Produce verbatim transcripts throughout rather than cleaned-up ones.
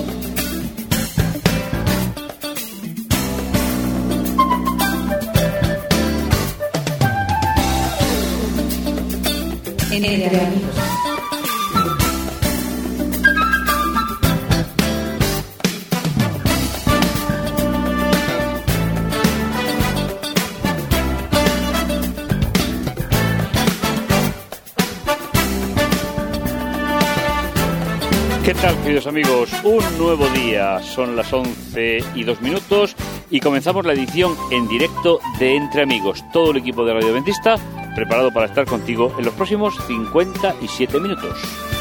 Entre amigos. ¿Qué tal, queridos amigos? Un nuevo día, son las once y dos minutos y comenzamos la edición en directo de Entre Amigos. Todo el equipo de Radio Adventista preparado para estar contigo en los próximos cincuenta y siete minutos.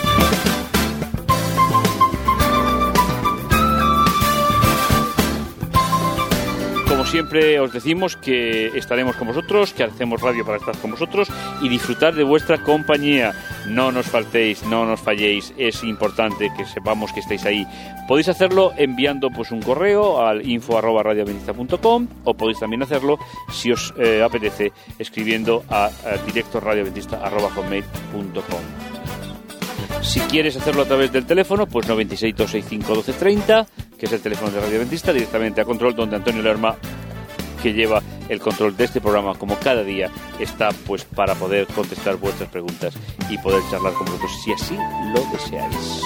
Como siempre os decimos que estaremos con vosotros, que hacemos radio para estar con vosotros y disfrutar de vuestra compañía. No nos faltéis, no nos falléis, es importante que sepamos que estáis ahí. Podéis hacerlo enviando pues un correo al info arroba radio adventista punto com o podéis también hacerlo, si os eh, apetece, escribiendo a, a directo radio adventista arroba hotmail punto com. Si quieres hacerlo a través del teléfono, pues noventa y seis, doscientos sesenta y cinco, doce treinta, que es el teléfono de Radio Adventista, directamente a control, donde Antonio Lerma, que lleva el control de este programa como cada día, está pues para poder contestar vuestras preguntas y poder charlar con vosotros si así lo deseáis.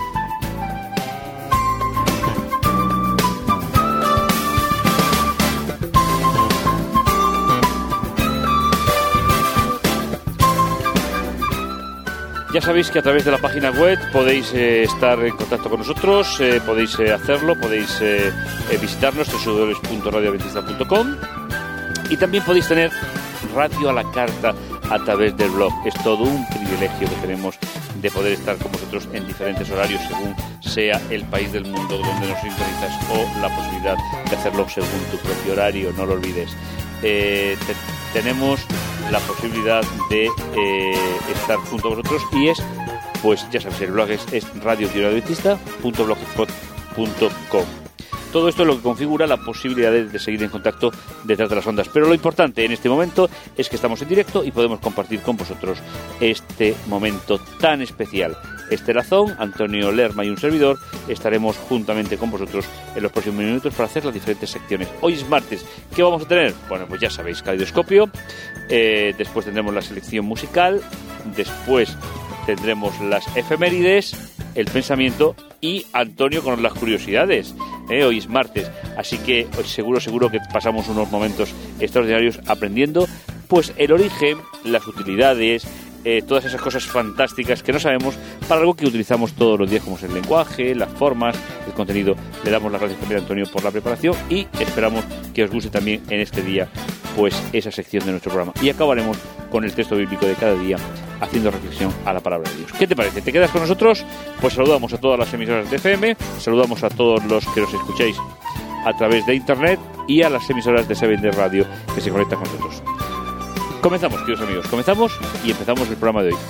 Ya sabéis que a través de la página web podéis eh, estar en contacto con nosotros, eh, podéis eh, hacerlo, podéis eh, eh, visitarnos doble u doble u doble u punto radio adventista punto com y también podéis tener radio a la carta a través del blog. Es todo un privilegio que tenemos de poder estar con vosotros en diferentes horarios según sea el país del mundo donde nos sintonizas o la posibilidad de hacerlo según tu propio horario, no lo olvides. Eh, te, tenemos la posibilidad de eh, estar junto a vosotros y es, pues ya sabéis, el blog es, es radio adventista punto blogspot punto com. Todo esto es lo que configura la posibilidad de, de seguir en contacto detrás de las ondas. Pero lo importante en este momento es que estamos en directo y podemos compartir con vosotros este momento tan especial. Este Lazón, Antonio Lerma y un servidor estaremos juntamente con vosotros en los próximos minutos para hacer las diferentes secciones. Hoy es martes. ¿Qué vamos a tener? Bueno, pues ya sabéis, Caleidoscopio, eh, después tendremos la selección musical, después tendremos las efemérides, el pensamiento y Antonio con las curiosidades. Eh, hoy es martes, así que hoy seguro, seguro que pasamos unos momentos extraordinarios aprendiendo pues el origen, las utilidades, Eh, todas esas cosas fantásticas que no sabemos para algo que utilizamos todos los días, como es el lenguaje, las formas, el contenido. Le damos las gracias también a Antonio por la preparación y esperamos que os guste también en este día pues esa sección de nuestro programa. Y acabaremos con el texto bíblico de cada día, haciendo reflexión a la palabra de Dios. ¿Qué te parece? ¿Te quedas con nosotros? Pues saludamos a todas las emisoras de F M, saludamos a todos los que nos escucháis a través de internet y a las emisoras de Seven de Radio que se conectan con nosotros. Comenzamos, queridos amigos, comenzamos y empezamos el programa de hoy.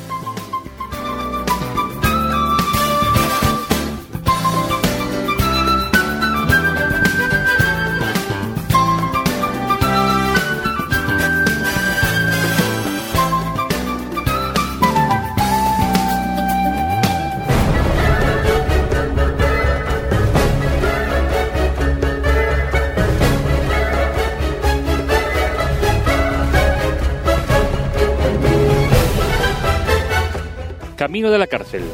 Camino de la cárcel.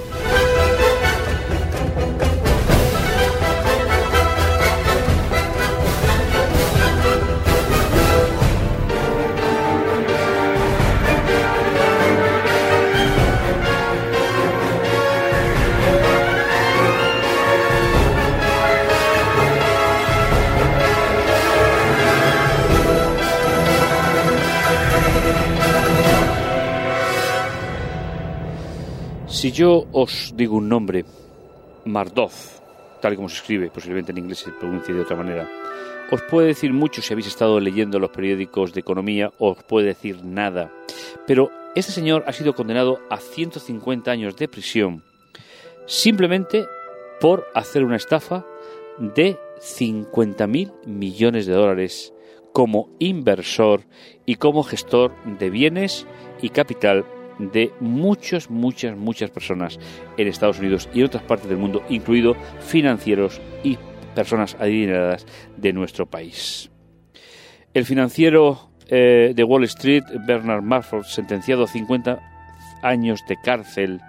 Si yo os digo un nombre, Mardov, tal y como se escribe, posiblemente en inglés se pronuncie de otra manera, os puede decir mucho si habéis estado leyendo los periódicos de economía, o os puede decir nada. Pero este señor ha sido condenado a ciento cincuenta años de prisión simplemente por hacer una estafa de cincuenta mil millones de dólares como inversor y como gestor de bienes y capital de muchas, muchas, muchas personas en Estados Unidos y en otras partes del mundo, incluido financieros y personas adineradas de nuestro país. El financiero eh, de Wall Street, Bernard Madoff, sentenciado a cincuenta años de cárcel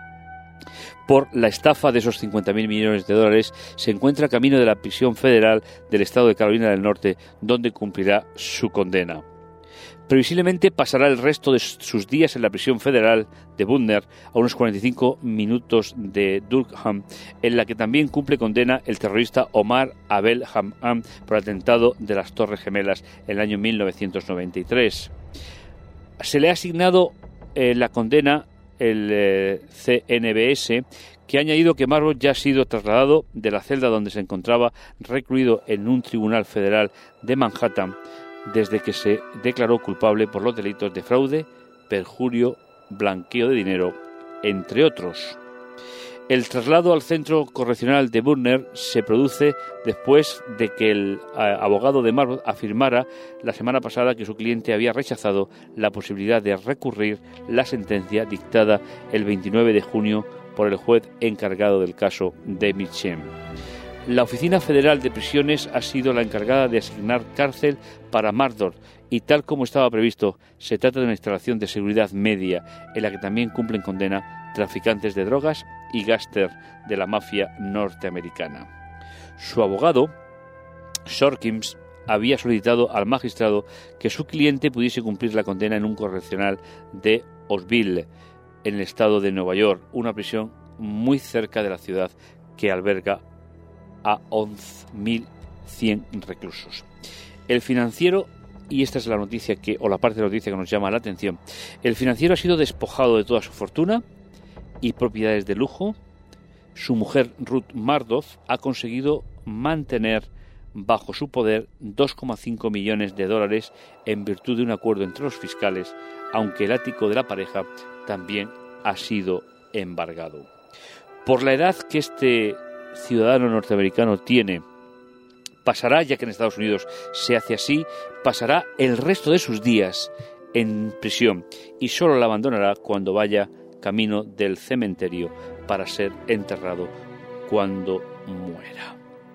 por la estafa de esos cincuenta mil millones de dólares, se encuentra camino de la prisión federal del estado de Carolina del Norte, donde cumplirá su condena. Previsiblemente pasará el resto de sus días en la prisión federal de Butner, a unos cuarenta y cinco minutos de Durham, en la que también cumple condena el terrorista Omar Abel Hammam por atentado de las Torres Gemelas en el año mil novecientos noventa y tres. Se le ha asignado eh, la condena el eh, C N B S, que ha añadido que Madoff ya ha sido trasladado de la celda donde se encontraba recluido en un tribunal federal de Manhattan desde que se declaró culpable por los delitos de fraude, perjurio, blanqueo de dinero, entre otros. El traslado al centro correccional de Butner se produce después de que el abogado de Madoff afirmara la semana pasada que su cliente había rechazado la posibilidad de recurrir la sentencia dictada el veintinueve de junio por el juez encargado del caso, David Chen. La Oficina Federal de Prisiones ha sido la encargada de asignar cárcel para Madoff y, tal como estaba previsto, se trata de una instalación de seguridad media en la que también cumplen condena traficantes de drogas y gángsters de la mafia norteamericana. Su abogado, Shorkins, había solicitado al magistrado que su cliente pudiese cumplir la condena en un correccional de Osville, en el estado de Nueva York, una prisión muy cerca de la ciudad que alberga a once mil cien reclusos. El financiero, y esta es la noticia que, o la parte de la noticia que nos llama la atención, el financiero ha sido despojado de toda su fortuna y propiedades de lujo. Su mujer Ruth Madoff ha conseguido mantener bajo su poder dos coma cinco millones de dólares en virtud de un acuerdo entre los fiscales, aunque el ático de la pareja también ha sido embargado. Por la edad que este ciudadano norteamericano tiene, pasará, ya que en Estados Unidos se hace así, pasará el resto de sus días en prisión y solo la abandonará cuando vaya camino del cementerio para ser enterrado cuando muera.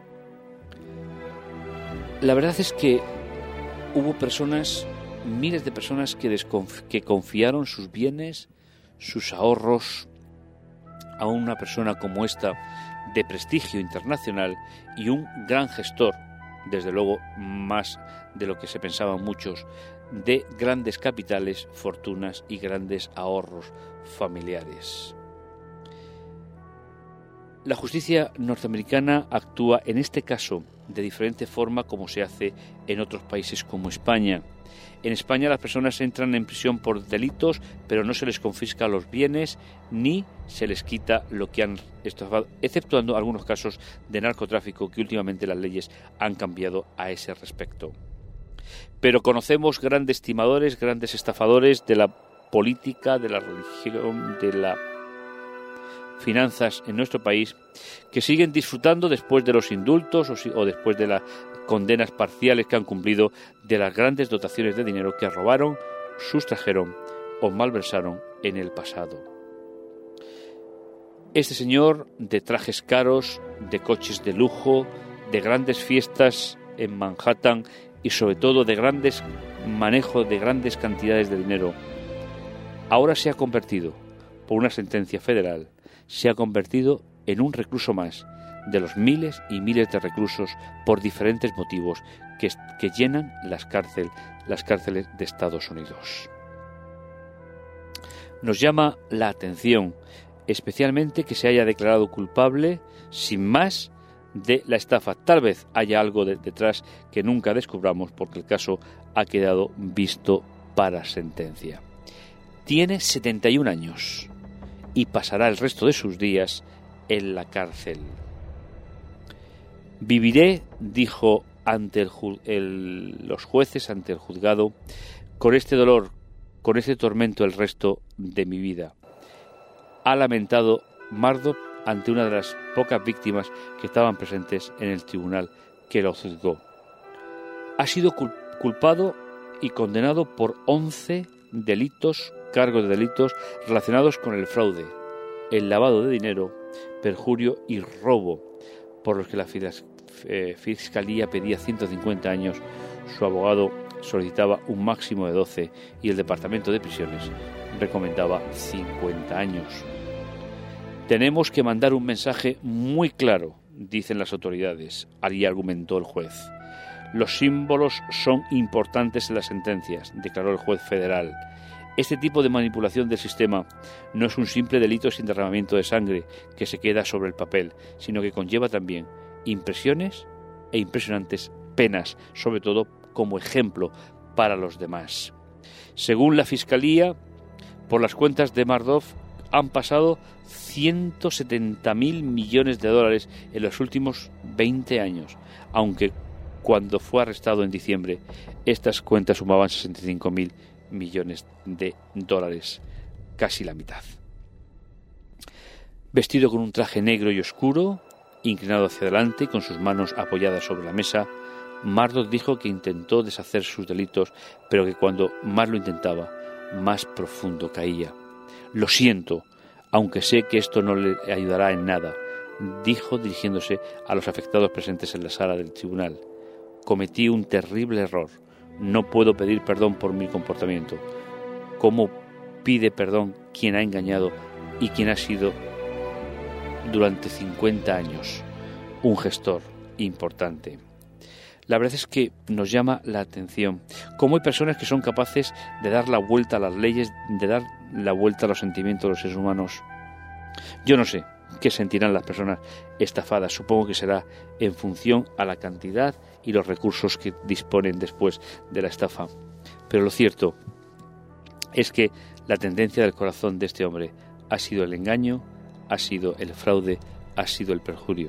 La verdad es que hubo personas, miles de personas que, desconf- que confiaron sus bienes, sus ahorros a una persona como esta de prestigio internacional y un gran gestor, desde luego más de lo que se pensaban muchos, de grandes capitales, fortunas y grandes ahorros familiares. La justicia norteamericana actúa en este caso de diferente forma como se hace en otros países como España. En España las personas entran en prisión por delitos, pero no se les confisca los bienes ni se les quita lo que han estafado, exceptuando algunos casos de narcotráfico que últimamente las leyes han cambiado a ese respecto. Pero conocemos grandes timadores, grandes estafadores de la política, de la religión, de las finanzas en nuestro país, que siguen disfrutando después de los indultos o, si, o después de las condenas parciales que han cumplido de las grandes dotaciones de dinero que robaron, sustrajeron o malversaron en el pasado. Este señor, de trajes caros, de coches de lujo, de grandes fiestas en Manhattan y sobre todo de grandes manejo de grandes cantidades de dinero, ahora se ha convertido, por una sentencia federal, se ha convertido en un recluso más de los miles y miles de reclusos por diferentes motivos que, que llenan las, cárcel, las cárceles de Estados Unidos. Nos llama la atención especialmente que se haya declarado culpable sin más de la estafa. Tal vez haya algo de, detrás que nunca descubramos porque el caso ha quedado visto para sentencia. Tiene setenta y un años y pasará el resto de sus días en la cárcel. Viviré, dijo ante el, el, los jueces, ante el juzgado, con este dolor, con este tormento el resto de mi vida. Ha lamentado Madoff ante una de las pocas víctimas que estaban presentes en el tribunal que lo juzgó. Ha sido culpado y condenado por once delitos cargos de delitos relacionados con el fraude, el lavado de dinero, perjurio y robo, por los que la Fiscalía pedía ciento cincuenta años, su abogado solicitaba un máximo de doce y el Departamento de Prisiones recomendaba cincuenta años. Tenemos que mandar un mensaje muy claro, dicen las autoridades, y argumentó el juez. Los símbolos son importantes en las sentencias, declaró el juez federal. Este tipo de manipulación del sistema no es un simple delito sin derramamiento de sangre que se queda sobre el papel, sino que conlleva también impresiones e impresionantes penas, sobre todo como ejemplo para los demás. Según la Fiscalía, por las cuentas de Madoff han pasado ciento setenta mil millones de dólares en los últimos veinte años, aunque cuando fue arrestado en diciembre estas cuentas sumaban sesenta y cinco mil millones de dólares, casi la mitad. Vestido con un traje negro y oscuro, inclinado hacia adelante, con sus manos apoyadas sobre la mesa, Murdoch dijo que intentó deshacer sus delitos, pero que cuando más lo intentaba, más profundo caía. Lo siento, aunque sé que esto no le ayudará en nada, dijo dirigiéndose a los afectados presentes en la sala del tribunal. Cometí un terrible error. No puedo pedir perdón por mi comportamiento. ¿Cómo pide perdón quien ha engañado y quien ha sido durante cincuenta años un gestor importante? La verdad es que nos llama la atención cómo hay personas que son capaces de dar la vuelta a las leyes, de dar la vuelta a los sentimientos de los seres humanos. Yo no sé qué sentirán las personas estafadas. Supongo que será en función a la cantidad y los recursos que disponen después de la estafa. Pero lo cierto es que la tendencia del corazón de este hombre ha sido el engaño, ha sido el fraude, ha sido el perjurio.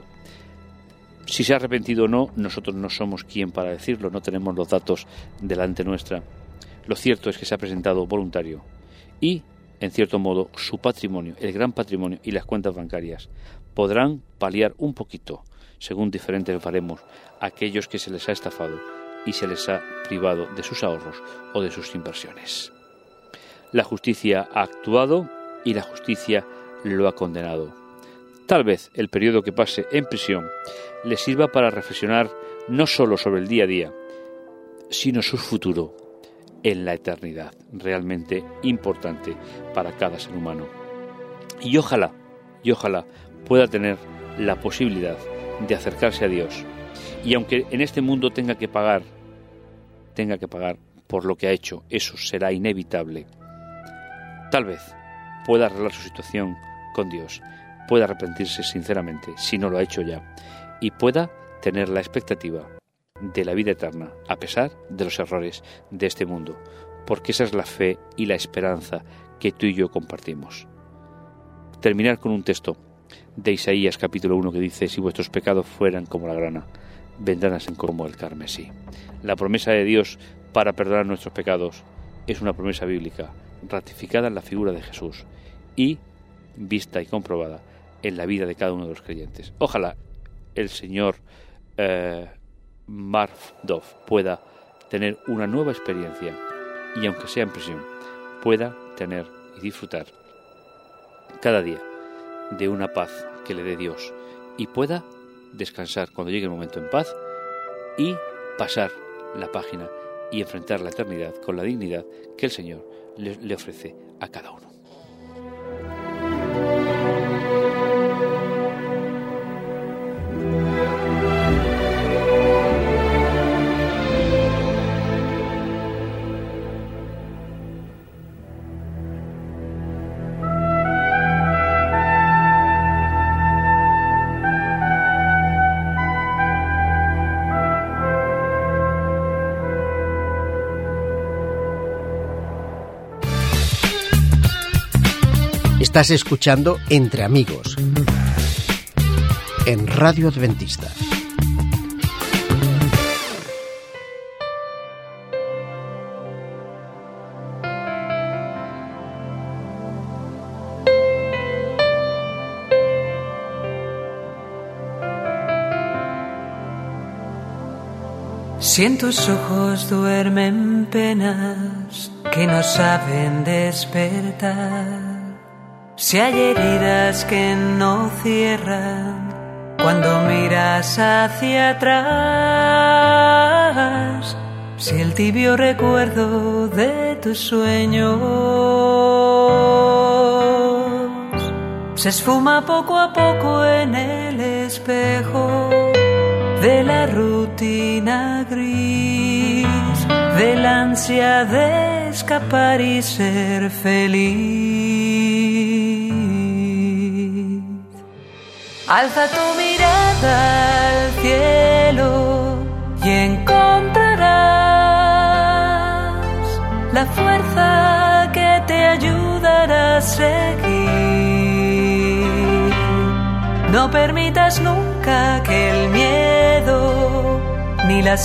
Si se ha arrepentido o no, nosotros no somos quien para decirlo, no tenemos los datos delante nuestra. Lo cierto es que se ha presentado voluntario y, en cierto modo, su patrimonio, el gran patrimonio y las cuentas bancarias podrán paliar un poquito, según diferentes baremos, a aquellos que se les ha estafado y se les ha privado de sus ahorros o de sus inversiones. La justicia ha actuado y la justicia lo ha condenado. Tal vez el periodo que pase en prisión le sirva para reflexionar no solo sobre el día a día, sino su futuro en la eternidad, realmente importante para cada ser humano. Y ojalá, y ojalá pueda tener la posibilidad de acercarse a Dios. Y aunque en este mundo tenga que pagar, tenga que pagar por lo que ha hecho, eso será inevitable, tal vez pueda arreglar su situación con Dios, pueda arrepentirse sinceramente, si no lo ha hecho ya, y pueda tener la expectativa de la vida eterna, a pesar de los errores de este mundo, porque esa es la fe y la esperanza que tú y yo compartimos. Terminar con un texto de Isaías capítulo uno que dice: si vuestros pecados fueran como la grana, vendrán a ser como el carmesí. La promesa de Dios para perdonar nuestros pecados es una promesa bíblica, ratificada en la figura de Jesús y vista y comprobada en la vida de cada uno de los creyentes. Ojalá el Señor eh, Murdoch pueda tener una nueva experiencia y, aunque sea en prisión, pueda tener y disfrutar cada día de una paz que le dé Dios y pueda descansar cuando llegue el momento en paz y pasar la página y enfrentar la eternidad con la dignidad que el Señor le, le ofrece a cada uno. Estás escuchando Entre Amigos en Radio Adventista. Si en tus ojos duermen penas, que no saben despertar. Si hay heridas que no cierran cuando miras hacia atrás, si el tibio recuerdo de tus sueños se esfuma poco a poco en el espejo de la rutina gris, del ansia de escapar y ser feliz. Alza tu mirada al cielo y encontrarás la fuerza que te ayudará a seguir. No permitas nunca que el miedo ni la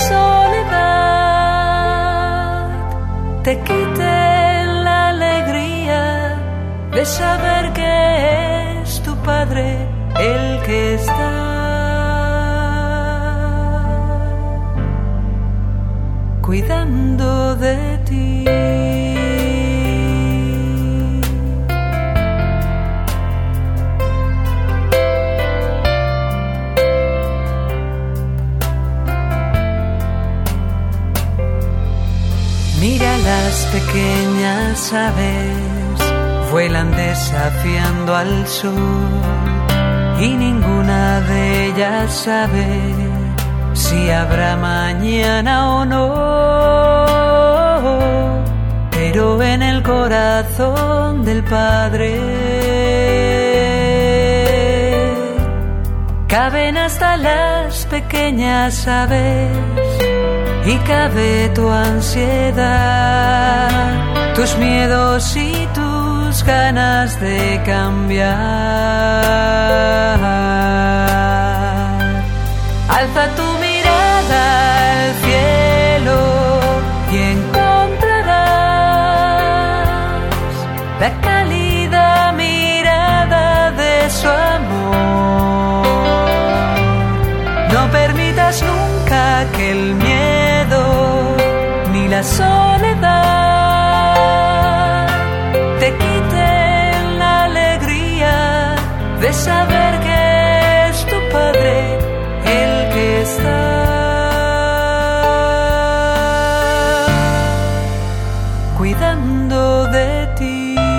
soledad te quiten la alegría de saber que es tu Padre el que está cuidando de ti. Mira las pequeñas aves, vuelan desafiando al sol y ninguna de ellas sabe si habrá mañana o no, pero en el corazón del Padre caben hasta las pequeñas aves y cabe tu ansiedad, tus miedos y tus ganas de cambiar. Alza tu mirada al cielo y encontrarás la cálida mirada de su amor. No permitas nunca que el miedo ni la soledad te quiten la alegría de saber que es tu Padre el que está cuidando de ti.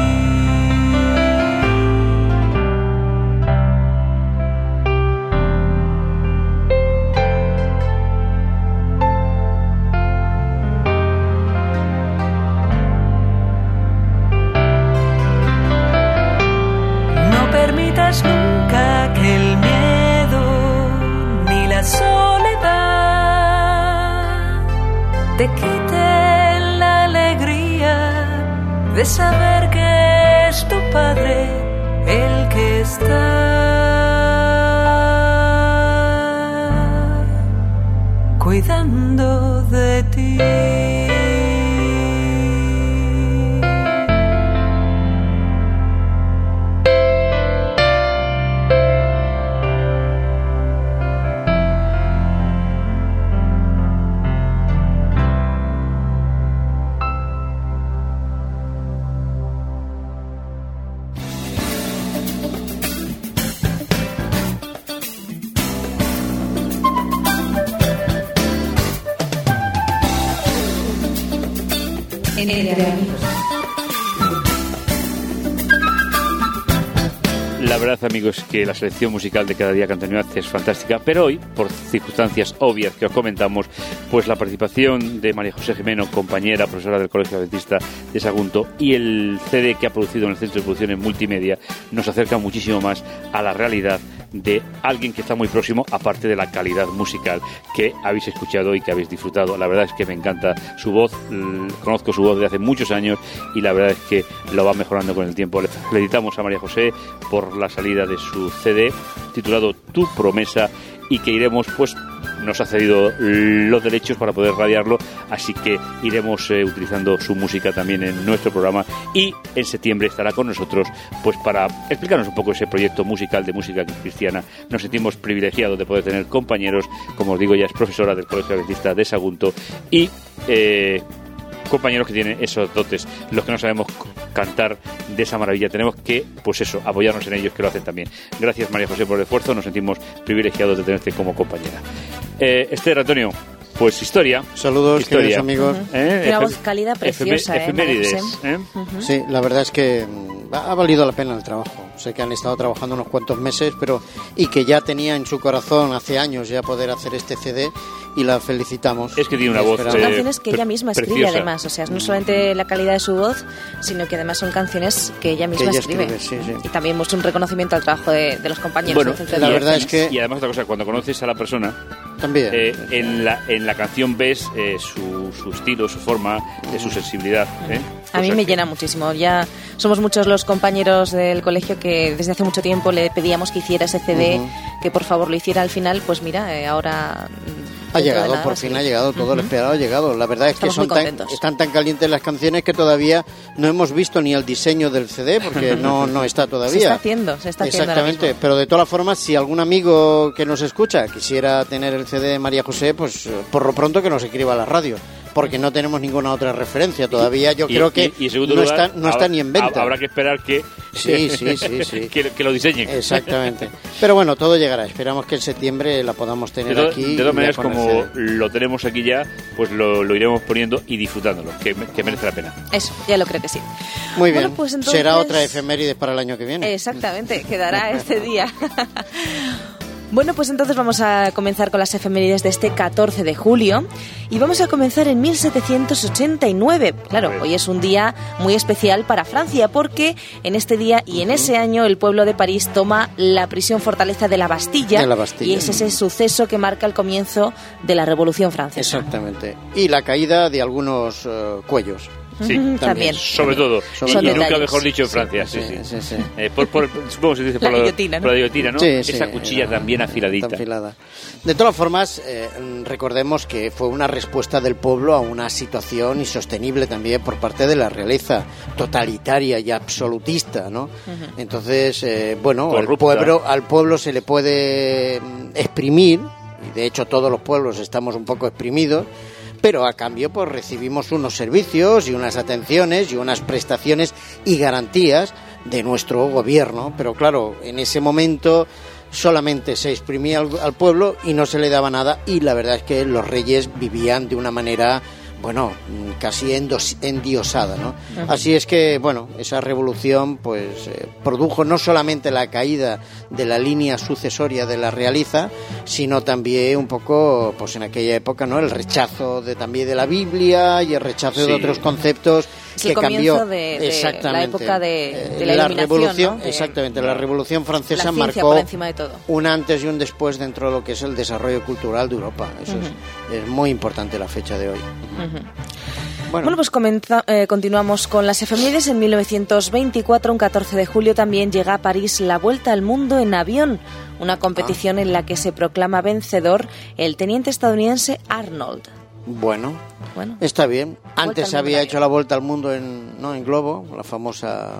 Nunca que el miedo ni la soledad te quiten la alegría de saber que es tu Padre el que está cuidando de ti. Entre amigos. La verdad, amigos, que la selección musical de Cada Día Canta Mi Voz es fantástica, pero hoy, por circunstancias obvias que os comentamos, pues la participación de María José Jimeno, compañera, profesora del Colegio Adventista de Sagunto, y el C D que ha producido en el Centro de Producciones Multimedia, nos acerca muchísimo más a la realidad de alguien que está muy próximo, aparte de la calidad musical que habéis escuchado y que habéis disfrutado. La verdad es que me encanta su voz, conozco su voz de hace muchos años y la verdad es que lo va mejorando con el tiempo. Le felicitamos a María José por la salida de su C D titulado Tu Promesa, y que iremos, pues nos ha cedido los derechos para poder radiarlo, así que iremos eh, utilizando su música también en nuestro programa, y en septiembre estará con nosotros pues para explicarnos un poco ese proyecto musical de música cristiana. Nos sentimos privilegiados de poder tener compañeros, como os digo, ya es profesora del Colegio Adventista de Sagunto y eh, compañeros que tienen esos dotes. Los que no sabemos cantar de esa maravilla, tenemos que, pues eso, apoyarnos en ellos, que lo hacen también. Gracias, María José, por el esfuerzo. Nos sentimos privilegiados de tenerte como compañera. Eh, Esther, Antonio, pues historia. Saludos, historia. queridos amigos. ¿Eh? Una voz cálida, preciosa, Efem- efemérides, ¿eh, ¿eh? Uh-huh. Sí, la verdad es que ha valido la pena el trabajo. Sé que han estado trabajando unos cuantos meses, pero y que ya tenía en su corazón hace años ya poder hacer este C D, y la felicitamos. Es que tiene una voz... Son eh, canciones que ella misma escribe, preciosa. además. O sea, no solamente la calidad de su voz, sino que además son canciones que ella misma Que ella escribe. escribe, sí, sí. Y también muestra un reconocimiento al trabajo de, de los compañeros. Bueno, del Centro de la y- verdad es Grabaciones. que- Y además otra cosa, cuando conoces a la persona, También. eh, en, la, en la canción ves eh, su, su estilo, su forma, eh, su sensibilidad. ¿eh? A mí Cosa me que- llena muchísimo. Ya somos muchos los compañeros del colegio que desde hace mucho tiempo le pedíamos que hiciera ese C D, Ujú. que por favor lo hiciera al final. Pues mira, eh, ahora... Ha dentro de llegado, nada por va a fin salir. ha llegado, todo lo Ujú. esperado ha llegado. La verdad es Estamos que son muy tan, contentos. están tan calientes las canciones que todavía no hemos visto ni el diseño del C D, porque no, no está todavía. Se está haciendo, se está haciendo ahora Exactamente, mismo. pero de todas formas, si algún amigo que nos escucha quisiera tener el C D de María José, pues eh, por lo pronto que nos escriba a la radio, porque no tenemos ninguna otra referencia todavía. Yo Y- creo y- que y en segundo no, lugar, está, no está habrá- ni en venta. Habrá que esperar que, Sí, sí, sí, sí. que, que lo diseñen. Exactamente. Pero bueno, todo llegará. Esperamos que en septiembre la podamos tener De, to- aquí. de todas y maneras, ya con el como C D. lo tenemos aquí ya, pues lo, lo iremos poniendo y disfrutándolo, que, me- que merece la pena. Eso, ya lo creo que sí. Muy bien. Bueno, pues entonces- Será otra efeméride para el año que viene. Exactamente, quedará este día. Bueno, pues entonces vamos a comenzar con las efemérides de este catorce de julio y vamos a comenzar en mil setecientos ochenta y nueve. Claro, hoy es un día muy especial para Francia porque en este día y en ese año el pueblo de París toma la prisión fortaleza de la Bastilla, De la Bastilla. y es ese suceso que marca el comienzo de la Revolución Francesa. Exactamente. Y la caída de algunos eh, cuellos. Sí, Ujú, también. Sobre todo. Sobre y, todo. y nunca Detalles. mejor dicho en Francia, sí, sí. Sí, sí. Eh, por, por, supongo que se dice La por la, guillotina, ¿no? por la guillotina, ¿no? Sí, Esa sí, cuchilla era también afiladita. tan afilada. De todas formas, eh, recordemos que fue una respuesta del pueblo a una situación insostenible también por parte de la realeza, totalitaria y absolutista, ¿no? Entonces, eh, bueno, al Corrupta. pueblo, al pueblo se le puede mm, exprimir, y de hecho todos los pueblos estamos un poco exprimidos, pero a cambio pues recibimos unos servicios y unas atenciones y unas prestaciones y garantías de nuestro gobierno. Pero claro, en ese momento solamente se exprimía al, al pueblo y no se le daba nada, y la verdad es que los reyes vivían de una manera, bueno, casi endos, endiosada, ¿no? Uh-huh. Así es que, bueno, esa revolución pues eh, produjo no solamente la caída de la línea sucesoria de la realeza, sino también un poco, pues en aquella época, ¿no?, el rechazo de también de la Biblia y el rechazo Sí. de otros conceptos Es que el cambió. comienzo de- de Exactamente. la época de- de la la iluminación, revolución, ¿no? De- exactamente, la revolución francesa La ciencia marcó por encima de todo. un antes y un después dentro de lo que es el desarrollo cultural de Europa. Eso uh-huh. es, es muy importante la fecha de hoy. Uh-huh. Bueno, Bueno, pues comenta, eh, continuamos con las efemérides. En mil novecientos veinticuatro, un catorce de julio, también llega a París la Vuelta al Mundo en avión, una competición Ah. en la que se proclama vencedor el teniente estadounidense Arnold. bueno, Bueno, está bien. Vuelta Antes al se había mundo en hecho la vuelta al mundo en, ¿no?, en globo, la famosa,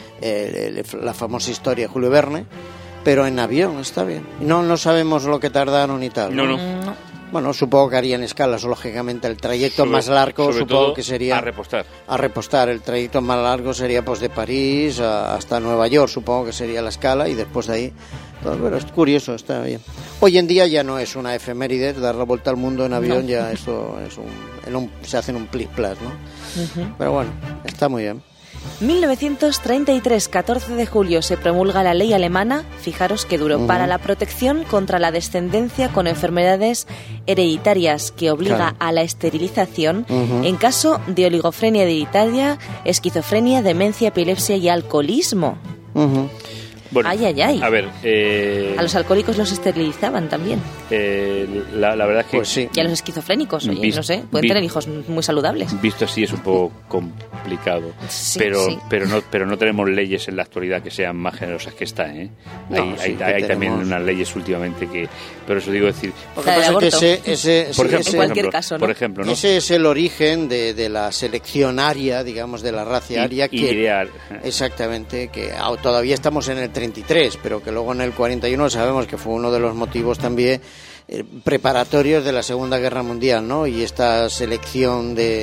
eh, la famosa historia de Julio Verne, pero en avión está bien. No, no sabemos lo que tardaron y tal. No, no. no. Bueno, supongo que harían escalas, lógicamente. El trayecto Sobre- más largo sobre supongo todo que sería a repostar. a repostar. El trayecto más largo sería pues de París a- hasta Nueva York, supongo que sería la escala, y después de ahí. Pues, bueno, es curioso, está bien. Hoy en día ya no es una efeméride dar la vuelta al mundo en avión, No. ya esto es un, en un se hace en un plis plas, ¿no? Ujú. Pero bueno, está muy bien. mil novecientos treinta y tres, catorce de julio, se promulga la ley alemana, fijaros que duró, Ujú. para la protección contra la descendencia con enfermedades hereditarias, que obliga Claro. a la esterilización Ujú. en caso de oligofrenia hereditaria, esquizofrenia, demencia, epilepsia y alcoholismo. Ujú. Bueno, Ay, ay, ay. A ver, eh, A los alcohólicos los esterilizaban también. eh, la, la verdad es que Pues sí. Y a los esquizofrénicos, oye, Vis- no sé, pueden vi- tener hijos muy saludables. visto así es un poco complicado, Sí, pero sí. pero no pero no tenemos leyes en la actualidad que sean más generosas que esta, ¿eh? No, hay sí hay, que hay también tenemos- unas leyes últimamente que, pero eso digo decir, Lo que La del pasa es que aborto. ese, ese, por ese- ejemplo, en ese- cualquier por ejemplo, caso, ¿no? por ejemplo, ¿no? ese es el origen de, de la selección aria, digamos, de la raza Y- aria, y que ideal. exactamente, que ah, todavía estamos en el treinta y tres, pero que luego en el cuarenta y uno sabemos que fue uno de los motivos también eh, preparatorios de la Segunda Guerra Mundial, ¿no? Y esta selección de,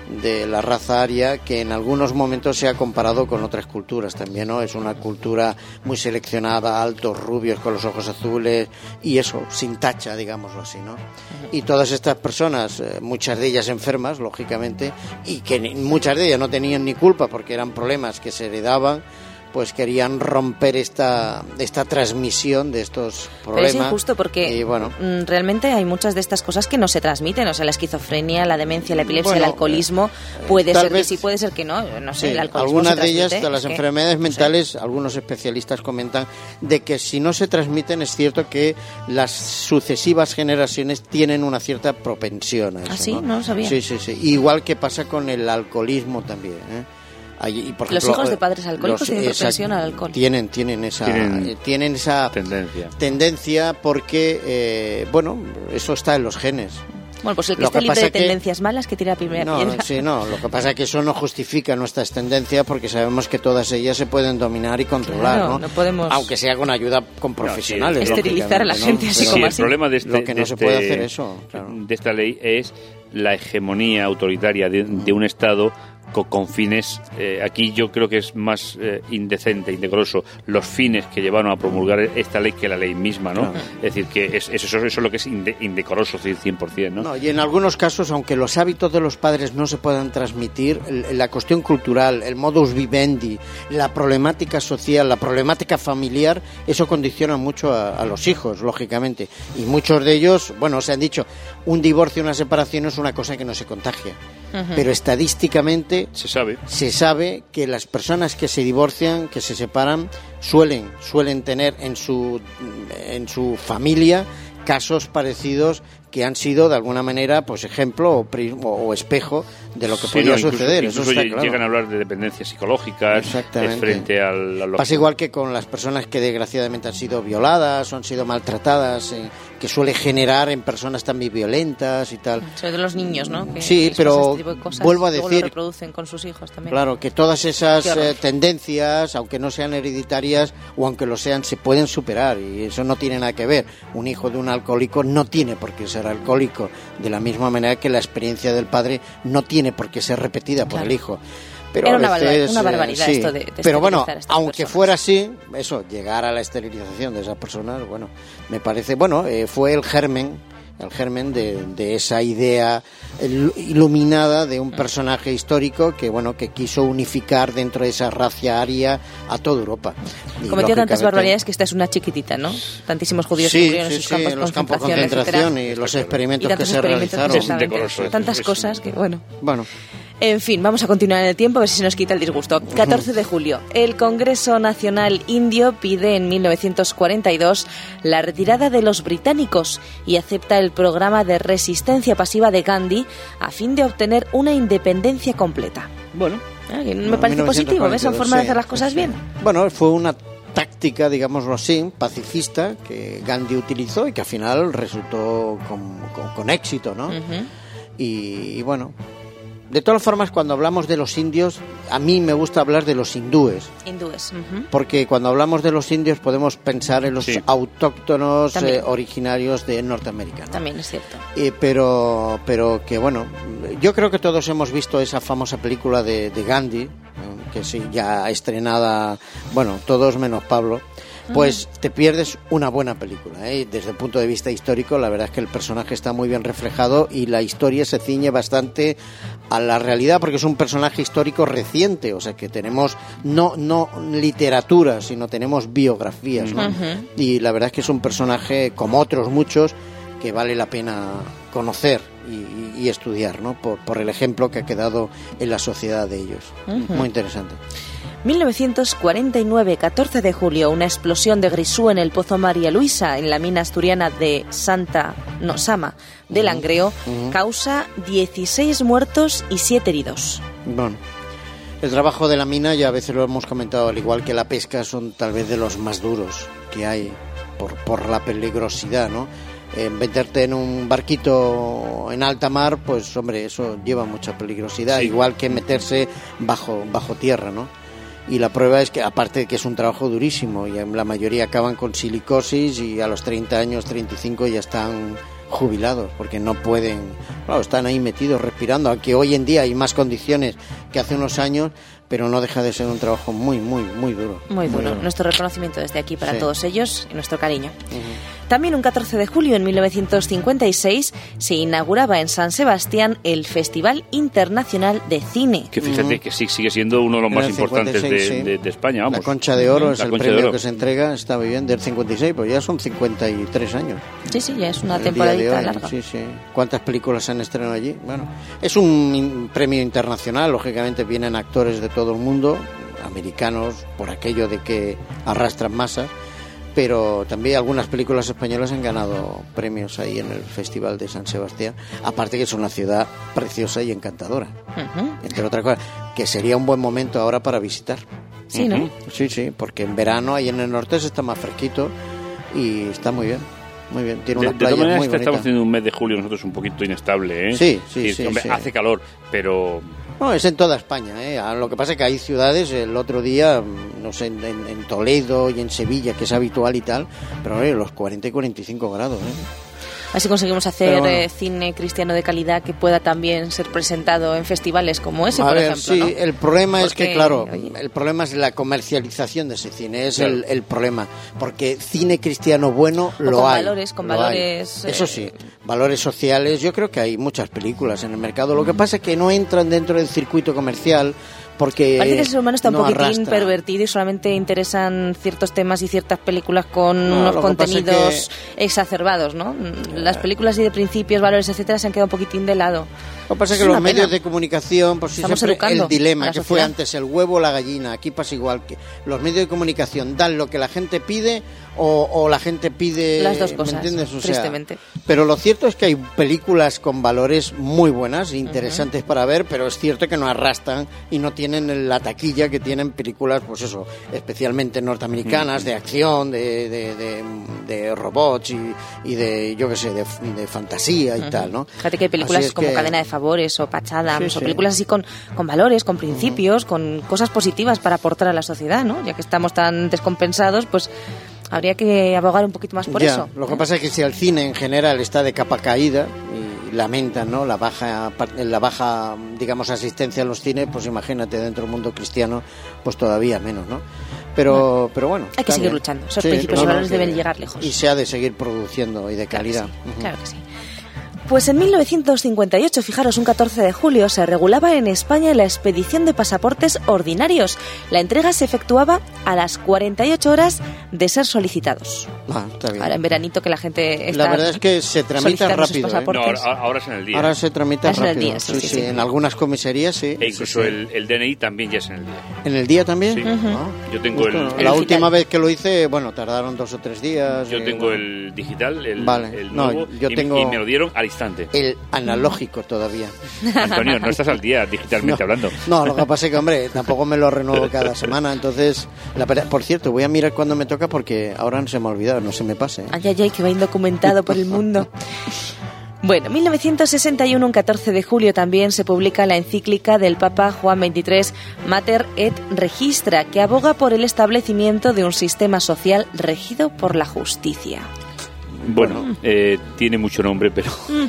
de la raza aria, que en algunos momentos se ha comparado con otras culturas también, ¿no? Es una cultura muy seleccionada, altos, rubios, con los ojos azules, y eso, sin tacha, digámoslo así, ¿no? Y todas estas personas, eh, muchas de ellas enfermas, lógicamente, y que ni, muchas de ellas no tenían ni culpa porque eran problemas que se heredaban, pues querían romper esta esta transmisión de estos problemas. Pero es injusto porque y, bueno, realmente hay muchas de estas cosas que no se transmiten, o sea, la esquizofrenia, la demencia, la epilepsia, bueno, el alcoholismo, puede tal ser vez, que sí, puede ser que no, no sé, sí, el alcoholismo algunas se de ellas, transmite, de las es que, enfermedades mentales, no sé. algunos especialistas comentan de que si no se transmiten es cierto que las sucesivas generaciones tienen una cierta propensión a eso. ¿Ah, sí? ¿no? No lo sabía. Sí, sí, sí. Igual que pasa con el alcoholismo también, ¿eh? Hay, y por Los ejemplo, hijos de padres alcohólicos los, tienen esa, propensión al alcohol. Tienen, tienen esa, Tienen eh, tienen esa tendencia. tendencia porque, eh, bueno, eso está en los genes. Bueno, pues el que Lo esté que libre pasa de que- tendencias malas que tire la primera No, piedra. sí, no, lo que pasa es que eso no justifica nuestras tendencias porque sabemos que todas ellas se pueden dominar y controlar, Claro, ¿no? no podemos- Aunque sea con ayuda con profesionales. sí, esterilizar a la lógicamente, gente ¿no? así Sí, Pero como el así. problema de, este, Lo que no de se este- puede hacer eso, claro. de esta ley es la hegemonía autoritaria de, de un Estado co- con fines, eh, aquí yo creo que es más eh, indecente, indecoroso los fines que llevaron a promulgar esta ley que la ley misma, ¿no? Claro. Es decir, que es, es- eso, eso es lo que es inde- indecoroso cien por ciento, ¿no? No, y en algunos casos, aunque los hábitos de los padres no se puedan transmitir, el- la cuestión cultural, el modus vivendi, la problemática social, la problemática familiar, eso condiciona mucho a, a los hijos, lógicamente. Y muchos de ellos, bueno, se han dicho, un divorcio, una separación es una cosa que no se contagia. Pero estadísticamente Se sabe. se sabe que las personas que se divorcian, que se separan, suelen suelen tener en su en su familia casos parecidos que han sido de alguna manera pues ejemplo o, pri- o- o espejo de lo que Sí, podía no, incluso- suceder. incluso Eso está lle- claro. llegan a hablar de dependencias psicológicas Exactamente. eh, frente al, a lo Pasa igual que con las personas que desgraciadamente han sido violadas o han sido maltratadas, eh, que suele generar en personas también violentas y tal. Sobre todo los niños, ¿no? Que- Sí, que les pero pasa este tipo de cosas, vuelvo a luego decir- lo reproducen con sus hijos también. Claro, que todas esas Qué horror. eh, tendencias, aunque no sean hereditarias o aunque lo sean, se pueden superar y eso no tiene nada que ver. Un hijo de un alcohólico no tiene por qué ser alcohólico, de la misma manera que la experiencia del padre no tiene por qué ser repetida por Claro. el hijo. Pero Era a una barbar- veces, una eh, barbaridad sí. esto de- de Pero bueno, esterilizar a estas aunque personas. fuera así, eso, llegar a la esterilización de esas personas, bueno, me parece, bueno, eh, fue el germen el germen de, de esa idea el- iluminada de un personaje histórico que bueno que quiso unificar dentro de esa raza aria a toda Europa. Y, Cometió tantas lógicamente, barbaridades que esta es una chiquitita, ¿no? Tantísimos judíos que Sí, murieron sí, en sus sí, campos en de los campos de concentración, concentración etcétera. y los experimentos Y que tantos se experimentos, realizaron. exactamente. Es indecoroso, Tantas es- cosas que, bueno... Bueno, En fin, vamos a continuar en el tiempo a ver si se nos quita el disgusto. catorce de julio. El Congreso Nacional Indio pide en mil novecientos cuarenta y dos la retirada de los británicos y acepta el programa de resistencia pasiva de Gandhi a fin de obtener una independencia completa. Bueno, Ah, que me no, parece positivo, ¿ves? Son mil novecientos cuarenta y dos, formas de sí, hacer las cosas sí. bien. Bueno, fue una táctica, digámoslo así, pacifista que Gandhi utilizó y que al final resultó con, con- con éxito, ¿no? Ujú. y, y bueno, de todas formas, cuando hablamos de los indios, a mí me gusta hablar de los hindúes, Hindúes. Ujú. porque cuando hablamos de los indios podemos pensar en los Sí. autóctonos También. eh, originarios de Norteamérica, ¿no? También es cierto. Eh, pero, pero que bueno, yo creo que todos hemos visto esa famosa película de, de Gandhi, eh, que sí, ya estrenada, bueno, todos menos Pablo, pues te pierdes una buena película, ¿eh? Desde el punto de vista histórico, la verdad es que el personaje está muy bien reflejado y la historia se ciñe bastante a la realidad porque es un personaje histórico reciente, o sea que tenemos no no literatura, sino tenemos biografías, ¿no? Ujú. Y la verdad es que es un personaje, como otros muchos, que vale la pena conocer y, y- y estudiar, ¿no? Por, por el ejemplo que ha quedado en la sociedad de ellos. Ujú. Muy interesante. mil novecientos cuarenta y nueve, catorce de julio, una explosión de grisú en el Pozo María Luisa, en la mina asturiana de Santa, no, Sama, de Langreo, Ujú. causa dieciséis muertos y siete heridos. Bueno, el trabajo de la mina, ya a veces lo hemos comentado, al igual que la pesca, son tal vez de los más duros que hay por, por la peligrosidad, ¿no? Eh, meterte en un barquito en alta mar, pues hombre, eso lleva mucha peligrosidad, Sí. igual que meterse bajo, bajo tierra, ¿no? Y la prueba es que, aparte de que es un trabajo durísimo, y la mayoría acaban con silicosis y a los treinta años, treinta y cinco ya están jubilados, porque no pueden, claro, están ahí metidos respirando, aunque hoy en día hay más condiciones que hace unos años, pero no deja de ser un trabajo muy, muy, muy duro. Muy duro. Muy duro. Nuestro reconocimiento desde aquí para sí. todos ellos y nuestro cariño. Uh-huh. También un catorce de julio de mil novecientos cincuenta y seis se inauguraba en San Sebastián el Festival Internacional de Cine. Que fíjate uh-huh. que sí, sigue siendo uno de los más importantes de, sí. de, de España. Vamos. La Concha de Oro uh-huh. es La el Concha premio de Oro. que se entrega, está muy bien, del cincuenta y seis, pues ya son cincuenta y tres años. Sí, sí, ya es una temporadita larga. Sí, sí. ¿Cuántas películas se han estrenado allí? Bueno, es un premio internacional, lógicamente vienen actores de todo el mundo, americanos, por aquello de que arrastran masas, pero también algunas películas españolas han ganado premios ahí en el Festival de San Sebastián, aparte que es una ciudad preciosa y encantadora, uh-huh. entre otras cosas, que sería un buen momento ahora para visitar. Sí, ¿no? Uh-huh. Sí, sí, porque en verano ahí en el norte se está más fresquito y está muy bien. Muy bien, tiene una de, playa de todas maneras, muy estamos teniendo un mes de julio nosotros un poquito inestable, ¿eh? Sí, sí, y, sí, hombre, sí. Hace calor, pero... No, es en toda España, ¿eh? Lo que pasa es que hay ciudades, el otro día, no sé, en, en Toledo y en Sevilla, que es habitual y tal, pero oye, los cuarenta y cuarenta y cinco grados, ¿eh? Así conseguimos hacer bueno. eh, cine cristiano de calidad que pueda también ser presentado en festivales como ese, a por ver, ejemplo, sí, ¿no? el problema porque, es que, claro, oye, el problema es la comercialización de ese cine, es claro. el, el problema, porque cine cristiano bueno o lo con hay. valores, con lo valores... hay. Eso eh, sí, valores sociales, yo creo que hay muchas películas en el mercado, lo que pasa es que no entran dentro del circuito comercial, porque parece que el ser humano está un no poquitín arrastra. pervertido y solamente interesan ciertos temas y ciertas películas con No, unos lo que contenidos pasa es exacerbados, ¿no? Las películas y de principios, valores, etcétera, se han quedado un poquitín de lado. Lo que pasa es Es que una los medios pena. de comunicación, pues sí, Estamos siempre educando el dilema a la que fue sociedad. antes el huevo o la gallina, aquí pasa igual, que los medios de comunicación dan lo que la gente pide o, o la gente pide Las dos cosas, ¿me entiendes? O sea, tristemente. pero lo cierto es que hay películas con valores muy buenas e interesantes uh-huh. para ver, pero es cierto que no arrastran y no tienen la taquilla que tienen películas, pues eso, especialmente norteamericanas, uh-huh. de acción, de, de, de, de robots y, y de, yo qué sé, de, de fantasía y uh-huh. tal, ¿no? Fíjate que hay películas como que... Cadena de Favores o Patch Adams, sí, o sí. películas así con, con valores, con principios, uh-huh. con cosas positivas para aportar a la sociedad, ¿no? Ya que estamos tan descompensados, pues habría que abogar un poquito más por ya, eso. Lo que pasa es que si el cine en general está de capa caída y lamentan, ¿no?, la baja, la baja, digamos, asistencia a los cines, pues imagínate dentro del mundo cristiano, pues todavía menos, ¿no? Pero, bueno, pero bueno. Hay que seguir bien. luchando. Esos sí, principios no, y valores no, que, deben llegar lejos. Y se ha de seguir produciendo y de Claro calidad. Que sí, uh-huh. claro que sí. Pues en mil novecientos cincuenta y ocho, fijaros, un catorce de julio, se regulaba en España la expedición de pasaportes ordinarios. La entrega se efectuaba a las cuarenta y ocho horas de ser solicitados. Ah, está bien. Ahora en veranito que la gente está La verdad es que se tramita rápido. ¿eh? No, ahora, ahora es en el día. Ahora se tramita ahora rápido. Día, sí, sí, sí, sí, sí. En algunas comisarías sí. E incluso sí, sí. El, el D N I también ya es en el día. ¿En el día también? Sí. Uh-huh. Ah, Yo tengo el, justo. el La digital. última vez que lo hice, bueno, tardaron dos o tres días. Yo eh, tengo bueno. el digital, el, Vale. el No, nuevo, yo y, tengo- y me lo dieron al instante. El analógico todavía. Antonio, no estás al día digitalmente No, hablando. no, lo que pasa es que, hombre, tampoco me lo renuevo cada semana, entonces, la, pera- por cierto, voy a mirar cuándo me toca porque ahora no se me ha olvidado, no se me pase. ¿eh? Ay, ay, ay, que va indocumentado por el mundo. Bueno, mil novecientos sesenta y uno, un catorce de julio, también se publica la encíclica del Papa Juan veintitrés, Mater et Registra, que aboga por el establecimiento de un sistema social regido por la justicia. Bueno, eh, tiene mucho nombre, pero...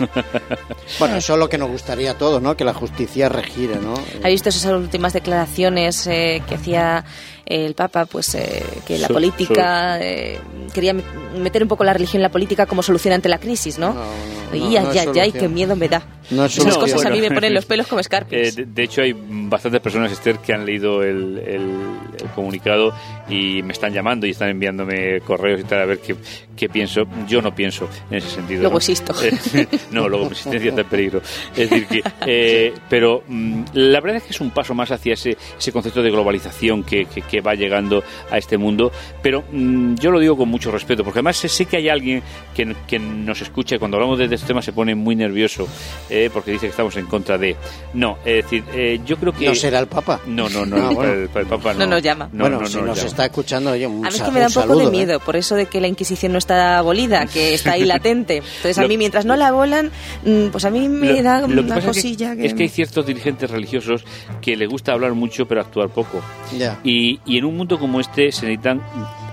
Bueno, eso es lo que nos gustaría a todos, ¿no? Que la justicia regire, ¿no? ¿Ha visto esas últimas declaraciones eh, que hacía el Papa? Pues eh, que la So- política... Eh, quería met- meter un poco la religión en la política como solución ante la crisis, ¿no? No, no, y no, ay, no ay, es ay, solución. qué miedo me da. No es Esas solución. cosas a mí bueno. me ponen los pelos como Eh, escarpias. de, de hecho, hay bastantes personas, Esther, que han leído el, el, el comunicado y me están llamando y están enviándome correos y tal a ver qué, qué pienso. Yo no pienso en ese sentido. Luego ¿no? existo. Eh, no, luego mi existencia está en peligro. Es decir, que, eh, pero mm, la verdad es que es un paso más hacia ese, ese concepto de globalización que, que, que va llegando a este mundo. Pero mm, yo lo digo con mucho respeto, porque además sé, sé que hay alguien que, que nos escucha y cuando hablamos de este tema se pone muy nervioso eh, porque dice que estamos en contra de... No, es decir, eh, yo creo que... ¿No será el Papa? No, no, no, Ah, no, bueno. para el, para el Papa no. No nos llama. No, bueno, no, si no nos llama. está escuchando, oye, un A mí es sa- que me da un poco saludo, de ¿eh? miedo, por eso de que la Inquisición no está abolida, que está ahí latente. Entonces a Lo- mí, mientras no la abolan, mm, pues a mí me Lo- da lo que una pasa es que- cosilla que... Es que hay ciertos dirigentes religiosos que les gusta hablar mucho pero actuar poco. Ya. Y, y en un mundo como este se necesitan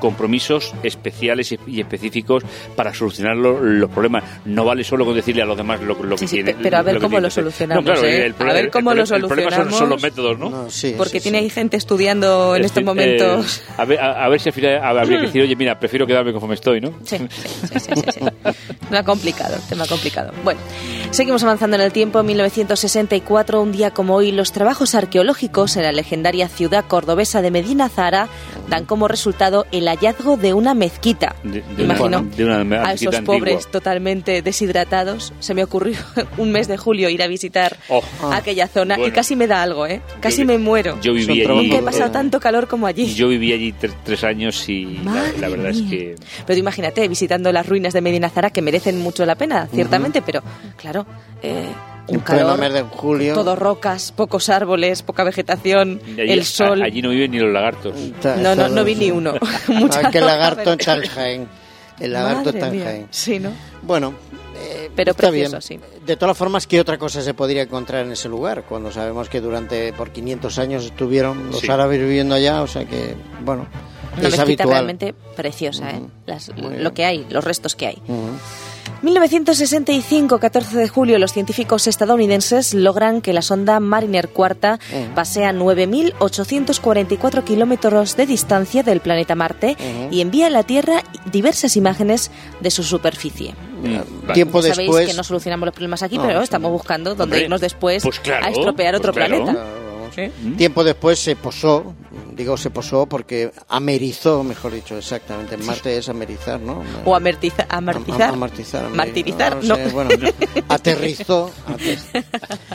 compromisos especiales y específicos para solucionar lo, los problemas. No vale solo con decirle a los demás lo, lo sí, que sí, tiene. Pero a ver lo cómo tiene lo solucionamos. No, claro, ¿eh? el, el, a ver cómo el, lo el, solucionamos. El problema son, son los métodos, ¿no? no sí, Porque sí, tiene sí. ahí gente estudiando en Es estos decir, momentos. Eh, a, ver, a, a ver si al final habría que decir, oye, mira, prefiero quedarme conforme estoy, ¿no? Sí, sí, sí, sí, sí, sí. Tema complicado, tema complicado. Bueno, seguimos avanzando en el tiempo. En mil novecientos sesenta y cuatro, un día como hoy, los trabajos arqueológicos en la legendaria ciudad cordobesa de Medina Zahara dan como resultado el hallazgo de una mezquita. De, de Imagino una, de una a mezquita esos antigua. pobres totalmente deshidratados. Se me ocurrió un mes de julio ir a visitar Oh. aquella zona Bueno. y casi me da algo, ¿eh? Casi vi- me muero. Yo viví Son allí. Nunca he pasado tanto calor como allí. Yo viví allí tre- tres años y la, Madre la verdad mía. es que... Pero imagínate, visitando las ruinas de Medina Zahara, que merecen mucho la pena, ciertamente, uh-huh. pero claro, eh, un En pleno calor, mes de julio. todo rocas, pocos árboles, poca vegetación, Allí, el sol. a- allí no viven ni los lagartos. No, no, no vi ni uno. Mucha Aquel roca, lagarto pero- está en Jaén. El lagarto Madre está en mía. Jaén. Sí, ¿no? Bueno, eh, Pero está precioso, bien. sí. De todas formas, ¿qué otra cosa se podría encontrar en ese lugar? Cuando sabemos que durante por quinientos años estuvieron los Sí. árabes viviendo allá, o sea que, bueno, Una es mezquita habitual. realmente preciosa, ¿eh? Ujú. Las- Muy lo bien. que hay, los restos que hay. Ujú. mil novecientos sesenta y cinco, catorce de julio, los científicos estadounidenses logran que la sonda Mariner cuarta Mm. pase a nueve mil ochocientos cuarenta y cuatro kilómetros de distancia del planeta Marte Ujú. y envía a la Tierra diversas imágenes de su superficie. Mm, vale. Tiempo Sabéis después. que no solucionamos los problemas aquí, No, pero sí. estamos buscando dónde Hombre, irnos después pues claro, a estropear otro pues claro. planeta. Claro, vamos. ¿Eh? Tiempo después se posó, digo se posó porque amerizó, mejor dicho, exactamente. En Marte es amerizar, ¿no? O amartiza- amartizar. Am- am- amartizar, ameri- Martirizar, no, no. sé, bueno, aterrizó ater-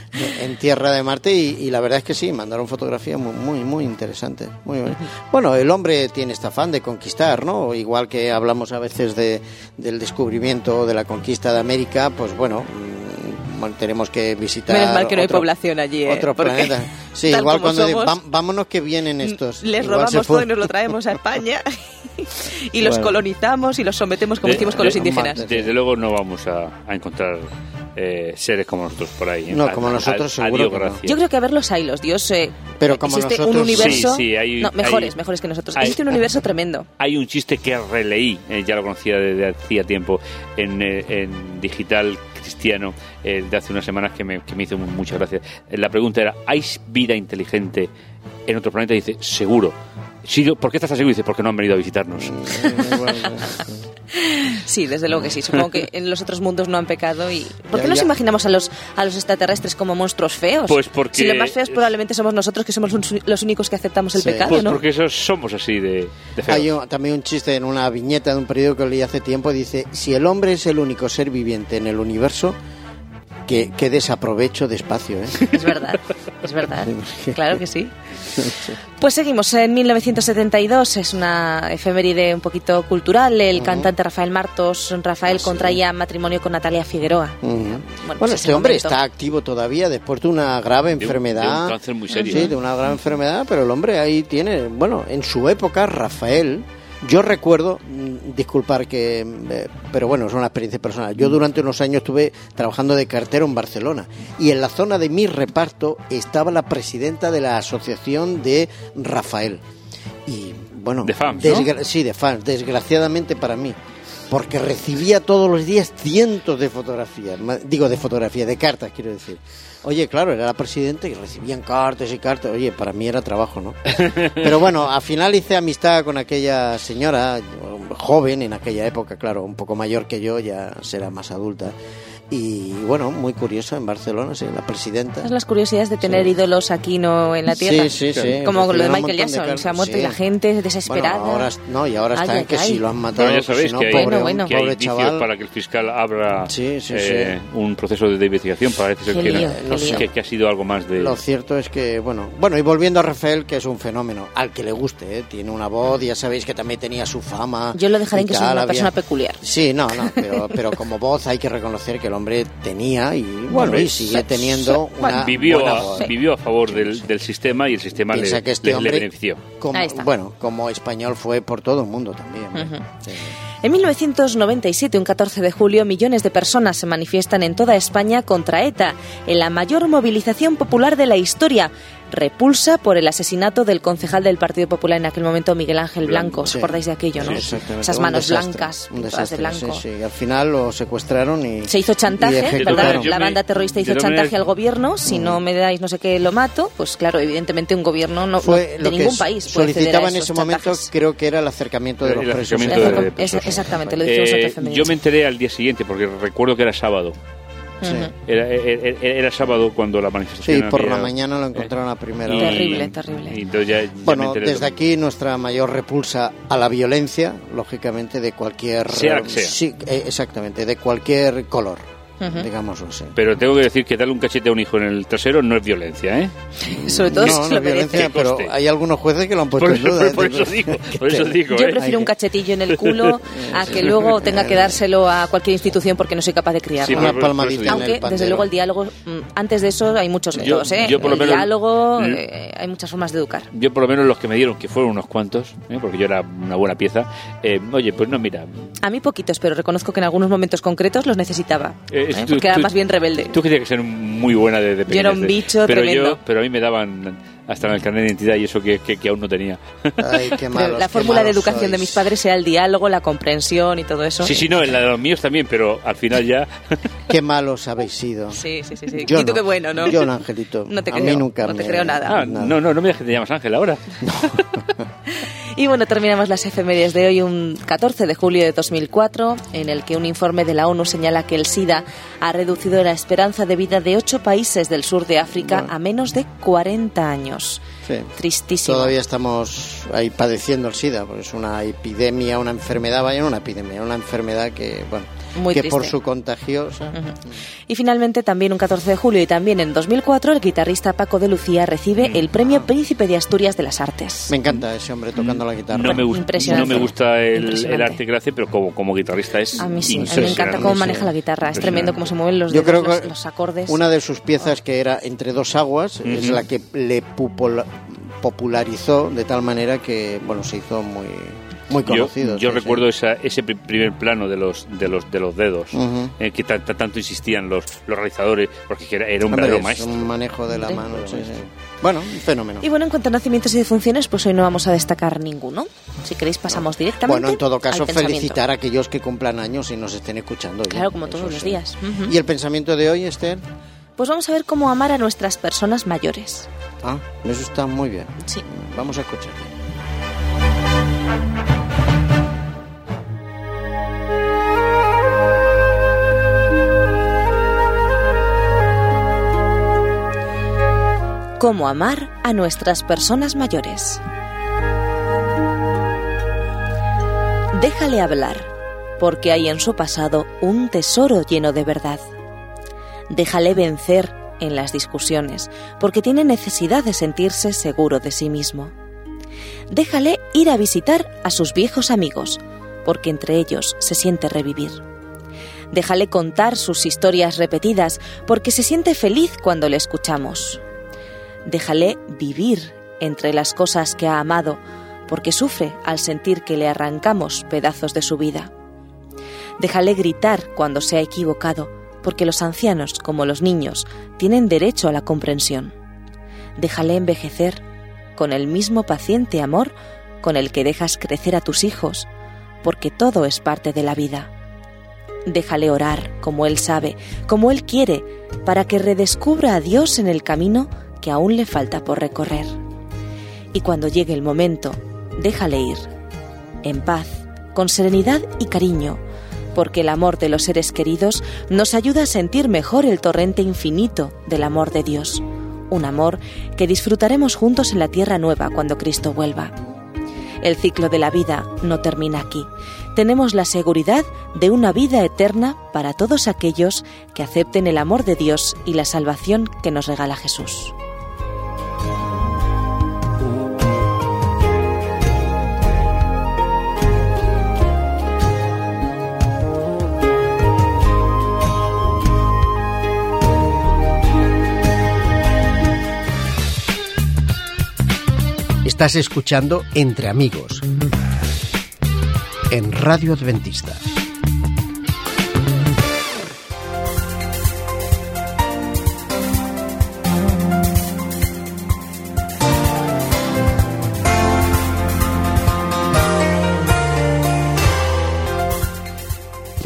en tierra de Marte y, y la verdad es que sí, mandaron fotografías muy, muy, muy interesantes. Muy bien. Bueno, el hombre tiene este afán de conquistar, ¿no? Igual que hablamos a veces de, del descubrimiento, de la conquista de América, pues bueno, mm, bueno, tenemos que visitar. Menos mal que no hay otro- población allí, ¿eh? Otro Porque planeta. Sí, tal igual como cuando somos, digo, "Vam- vámonos que vienen estos. les Igual robamos se fue. todo y nos lo traemos a España y los Bueno. colonizamos y los sometemos como De- hicimos con de- los indígenas. Marte. Desde luego no vamos a, a encontrar eh, seres como nosotros por ahí. ¿eh? No, A- como a- nosotros a- a seguro Dios que no. gracias. Yo creo que a ver los haylos, Dios. Eh, Pero como existe nosotros- un universo. Sí, sí, hay- no, mejores, hay- mejores que nosotros. hay- Existe un universo tremendo. Hay un chiste que releí, eh, ya lo conocía desde hacía tiempo, en, eh, en Digital Cristiano, eh, de hace unas semanas, que me, que me hizo mucha gracia. Eh, La pregunta era, ¿hay vida inteligente en otro planeta? Y dice, seguro. Sí, yo- ¿por qué estás seguro? Y dice, porque no han venido a visitarnos. Sí, desde luego que sí. Supongo que en los otros mundos no han pecado. y ¿Por qué Ya, nos ya. imaginamos a los a los extraterrestres como monstruos feos? Pues porque- Si los más feos probablemente somos nosotros, que somos los- los únicos que aceptamos el Sí. pecado, Pues ¿no? porque esos somos así de, de feos. Hay un- también un chiste en una viñeta de un periódico que leí hace tiempo, dice, si el hombre es el único ser viviente en el universo, que, que desaprovecho de espacio, ¿eh? Es verdad, es verdad. Sí. Claro que sí. Pues seguimos. En mil novecientos setenta y dos es una efeméride un poquito cultural. El cantante Rafael Martos, Rafael, contraía matrimonio con Natalia Figueroa. Ujú. Bueno, Bueno, pues este ese hombre momento. está activo todavía después de una grave De un- enfermedad. de un cáncer muy serio. Sí, de una grave enfermedad, pero el hombre ahí tiene, bueno, en su época, Rafael, yo recuerdo, mm, disculpar que, eh, pero bueno, es una experiencia personal. Yo durante unos años estuve trabajando de cartero en Barcelona y en la zona de mi reparto estaba la presidenta de la asociación de Rafael. Y bueno, De fans, ¿no? desgra- sí, de fans, desgraciadamente para mí. Porque recibía todos los días cientos de fotografías, ma- digo de fotografías, de cartas, quiero decir. Oye, claro, era la presidenta y recibían cartas y cartas. Oye, para mí era trabajo, ¿no? Pero bueno, al final hice amistad con aquella señora, joven en aquella época, claro, un poco mayor que yo, ya será más adulta. Y bueno, muy curioso en Barcelona, sí, la presidenta. Esas las curiosidades de tener Sí. ídolos aquí no en la tierra. Sí, sí, sí. Como lo de Recibieron un Michael montón de Jackson, cartas, se ha muerto sí. y la gente desesperada. Bueno, ahora, no, y ahora Ay, está ay, en que ay. si lo han matado, Bueno, ya que sabéis si no, que hay, pobre, Bueno, bueno. que hay pobre indicios chaval. para que el fiscal abra Sí, sí, eh, un proceso de investigación. Parece ser Qué que, lío, no qué sé, lío. que, que ha sido algo más de... Lo cierto es que, bueno, bueno, y volviendo a Rafael, que es un fenómeno, al que le guste, ¿eh? Tiene una voz, ya sabéis que también tenía su fama. Yo lo dejaré y en que soy tal, una había- persona peculiar. Sí, no, no, pero, pero como voz hay que reconocer que el hombre tenía y, bueno, Hombre, y sigue teniendo una vivió, buena a, voz. vivió a favor del, del sistema y el sistema le, Piensa que este le- le hombre, benefició. como, Ahí está. bueno, como español fue por todo el mundo también. ¿eh? Ujú. Sí. En mil novecientos noventa y siete, un catorce de julio, millones de personas se manifiestan en toda España contra ETA, en la mayor movilización popular de la historia. repulsa por el asesinato del concejal del Partido Popular en aquel momento, Miguel Ángel Blanco. ¿Os sí. acordáis de aquello, no? Sí, Esas un manos desastre, blancas, un todas de desastre, blanco. sí, sí. Al final lo secuestraron y se hizo chantaje, ¿verdad? La banda terrorista hizo chantaje al gobierno. Si no me dais no sé qué, lo mato. Pues claro, evidentemente un gobierno no, Fue no, de ningún país puede ceder a solicitaba en ese esos momento, chantajes. creo que era el acercamiento de los el presos. acercamiento de presos. Exactamente, lo dijimos eh, antes. Yo me enteré al día siguiente, porque recuerdo que era sábado. Sí. Era, era, era sábado cuando la manifestación... Sí, por había, la mañana lo encontraron a primera y, hora. Terrible, terrible. Y entonces ya, ya bueno, me desde aquí nuestra mayor repulsa a la violencia, lógicamente, de cualquier... Sea que sea. Sí, eh, exactamente, de cualquier color, uh-huh. digámoslo así. Pero tengo que decir que darle un cachete a un hijo en el trasero no es violencia, ¿eh? Sobre todo no, si no se lo es violencia, merece. pero hay algunos jueces que lo han puesto Por, en duda. por, ¿eh? por eso digo, por eso digo. Yo ¿eh? prefiero un cachetillo en el culo a que luego tenga que dárselo a cualquier institución porque no soy capaz de criarlo. Sí, Una por- palmadita en el Aunque, pandero. desde luego, el diálogo, mm, antes de eso hay muchos métodos, ¿eh? yo por lo el menos- diálogo, Mm. eh, hay muchas formas de educar. Yo por lo menos los que me dieron, que fueron unos cuantos, ¿eh? Porque yo era una buena pieza, eh, oye, pues no, mira... A mí poquitos, pero reconozco que en algunos momentos concretos los necesitaba, eh, ¿eh? tú- porque era tú- más bien rebelde. Tú que tienes que ser muy buena de, de Yo era un pequeñez, bicho pero tremendo. Yo, pero a mí me daban hasta en el carnet de identidad y eso que, que, que aún no tenía. Ay, qué Pero malos, la qué fórmula de malos educación de sois. mis padres era el diálogo, la comprensión y todo eso. Sí, sí, no, en la de los míos también, pero al final ya... Qué malos habéis sido. Sí, sí, sí. sí. Yo y tú no. qué bueno, ¿no? Yo no, Angelito. No te a creo, mí nunca no te me- creo nada. Ah, no, no, no me digas que te llamas Ángel ahora. Y bueno, terminamos las efemérides de hoy un catorce de julio de dos mil cuatro, en el que un informe de la ONU señala que el SIDA ha reducido la esperanza de vida de ocho países del sur de África Bueno. a menos de cuarenta años. Sí. Tristísimo. Todavía estamos ahí padeciendo el SIDA, porque es una epidemia, una enfermedad, vaya, no una epidemia, una enfermedad que, bueno, Muy que triste. por su contagio... o sea, Ujú. Y finalmente, también un catorce de julio y también en dos mil cuatro, el guitarrista Paco de Lucía recibe el premio Príncipe de Asturias de las Artes. me encanta ese hombre tocando la guitarra. No me, gusta, no Impresionante. me gusta el, Impresionante. el arte que hace, pero como, como guitarrista es A mí sí, a mí me impresionante. encanta cómo maneja la guitarra, es tremendo cómo se mueven los Yo dedos, creo los, que los acordes. una de sus piezas, que era Entre dos aguas, es Ujú. la que le pupol- popularizó de tal manera que, bueno, se hizo muy, muy conocido. Yo, yo sí, recuerdo sí. Esa, ese pri- primer plano de los de los de los dedos, Ujú. eh, que ta- ta- tanto insistían los, los realizadores, porque era, era un Hombre, verdadero es maestro. un manejo de la Hombre. mano. Sí, sí. Bueno, un fenómeno. Y bueno, en cuanto a nacimientos y defunciones, pues hoy no vamos a destacar ninguno. Si queréis pasamos directamente. Bueno, en todo caso, al pensamiento. felicitar a aquellos que cumplan años y nos estén escuchando. ¿eh? Claro, como Eso todos los sí. días. Ujú. ¿Y el pensamiento de hoy, Esther? Pues vamos a ver cómo amar a nuestras personas mayores. Ah, eso está muy bien. Sí. Vamos a escuchar. Cómo amar a nuestras personas mayores. Déjale hablar, porque hay en su pasado un tesoro lleno de verdad. Déjale vencer en las discusiones, porque tiene necesidad de sentirse seguro de sí mismo. Déjale ir a visitar a sus viejos amigos, porque entre ellos se siente revivir. Déjale contar sus historias repetidas, porque se siente feliz cuando le escuchamos. Déjale vivir entre las cosas que ha amado, porque sufre al sentir que le arrancamos pedazos de su vida. Déjale gritar cuando se ha equivocado, porque los ancianos, como los niños, tienen derecho a la comprensión. Déjale envejecer con el mismo paciente amor con el que dejas crecer a tus hijos, porque todo es parte de la vida. Déjale orar como él sabe, como él quiere, para que redescubra a Dios en el camino que aún le falta por recorrer. Y cuando llegue el momento, déjale ir, en paz, con serenidad y cariño, porque el amor de los seres queridos nos ayuda a sentir mejor el torrente infinito del amor de Dios, un amor que disfrutaremos juntos en la tierra nueva cuando Cristo vuelva. El ciclo de la vida no termina aquí. Tenemos la seguridad de una vida eterna para todos aquellos que acepten el amor de Dios y la salvación que nos regala Jesús. Estás escuchando Entre Amigos en Radio Adventista.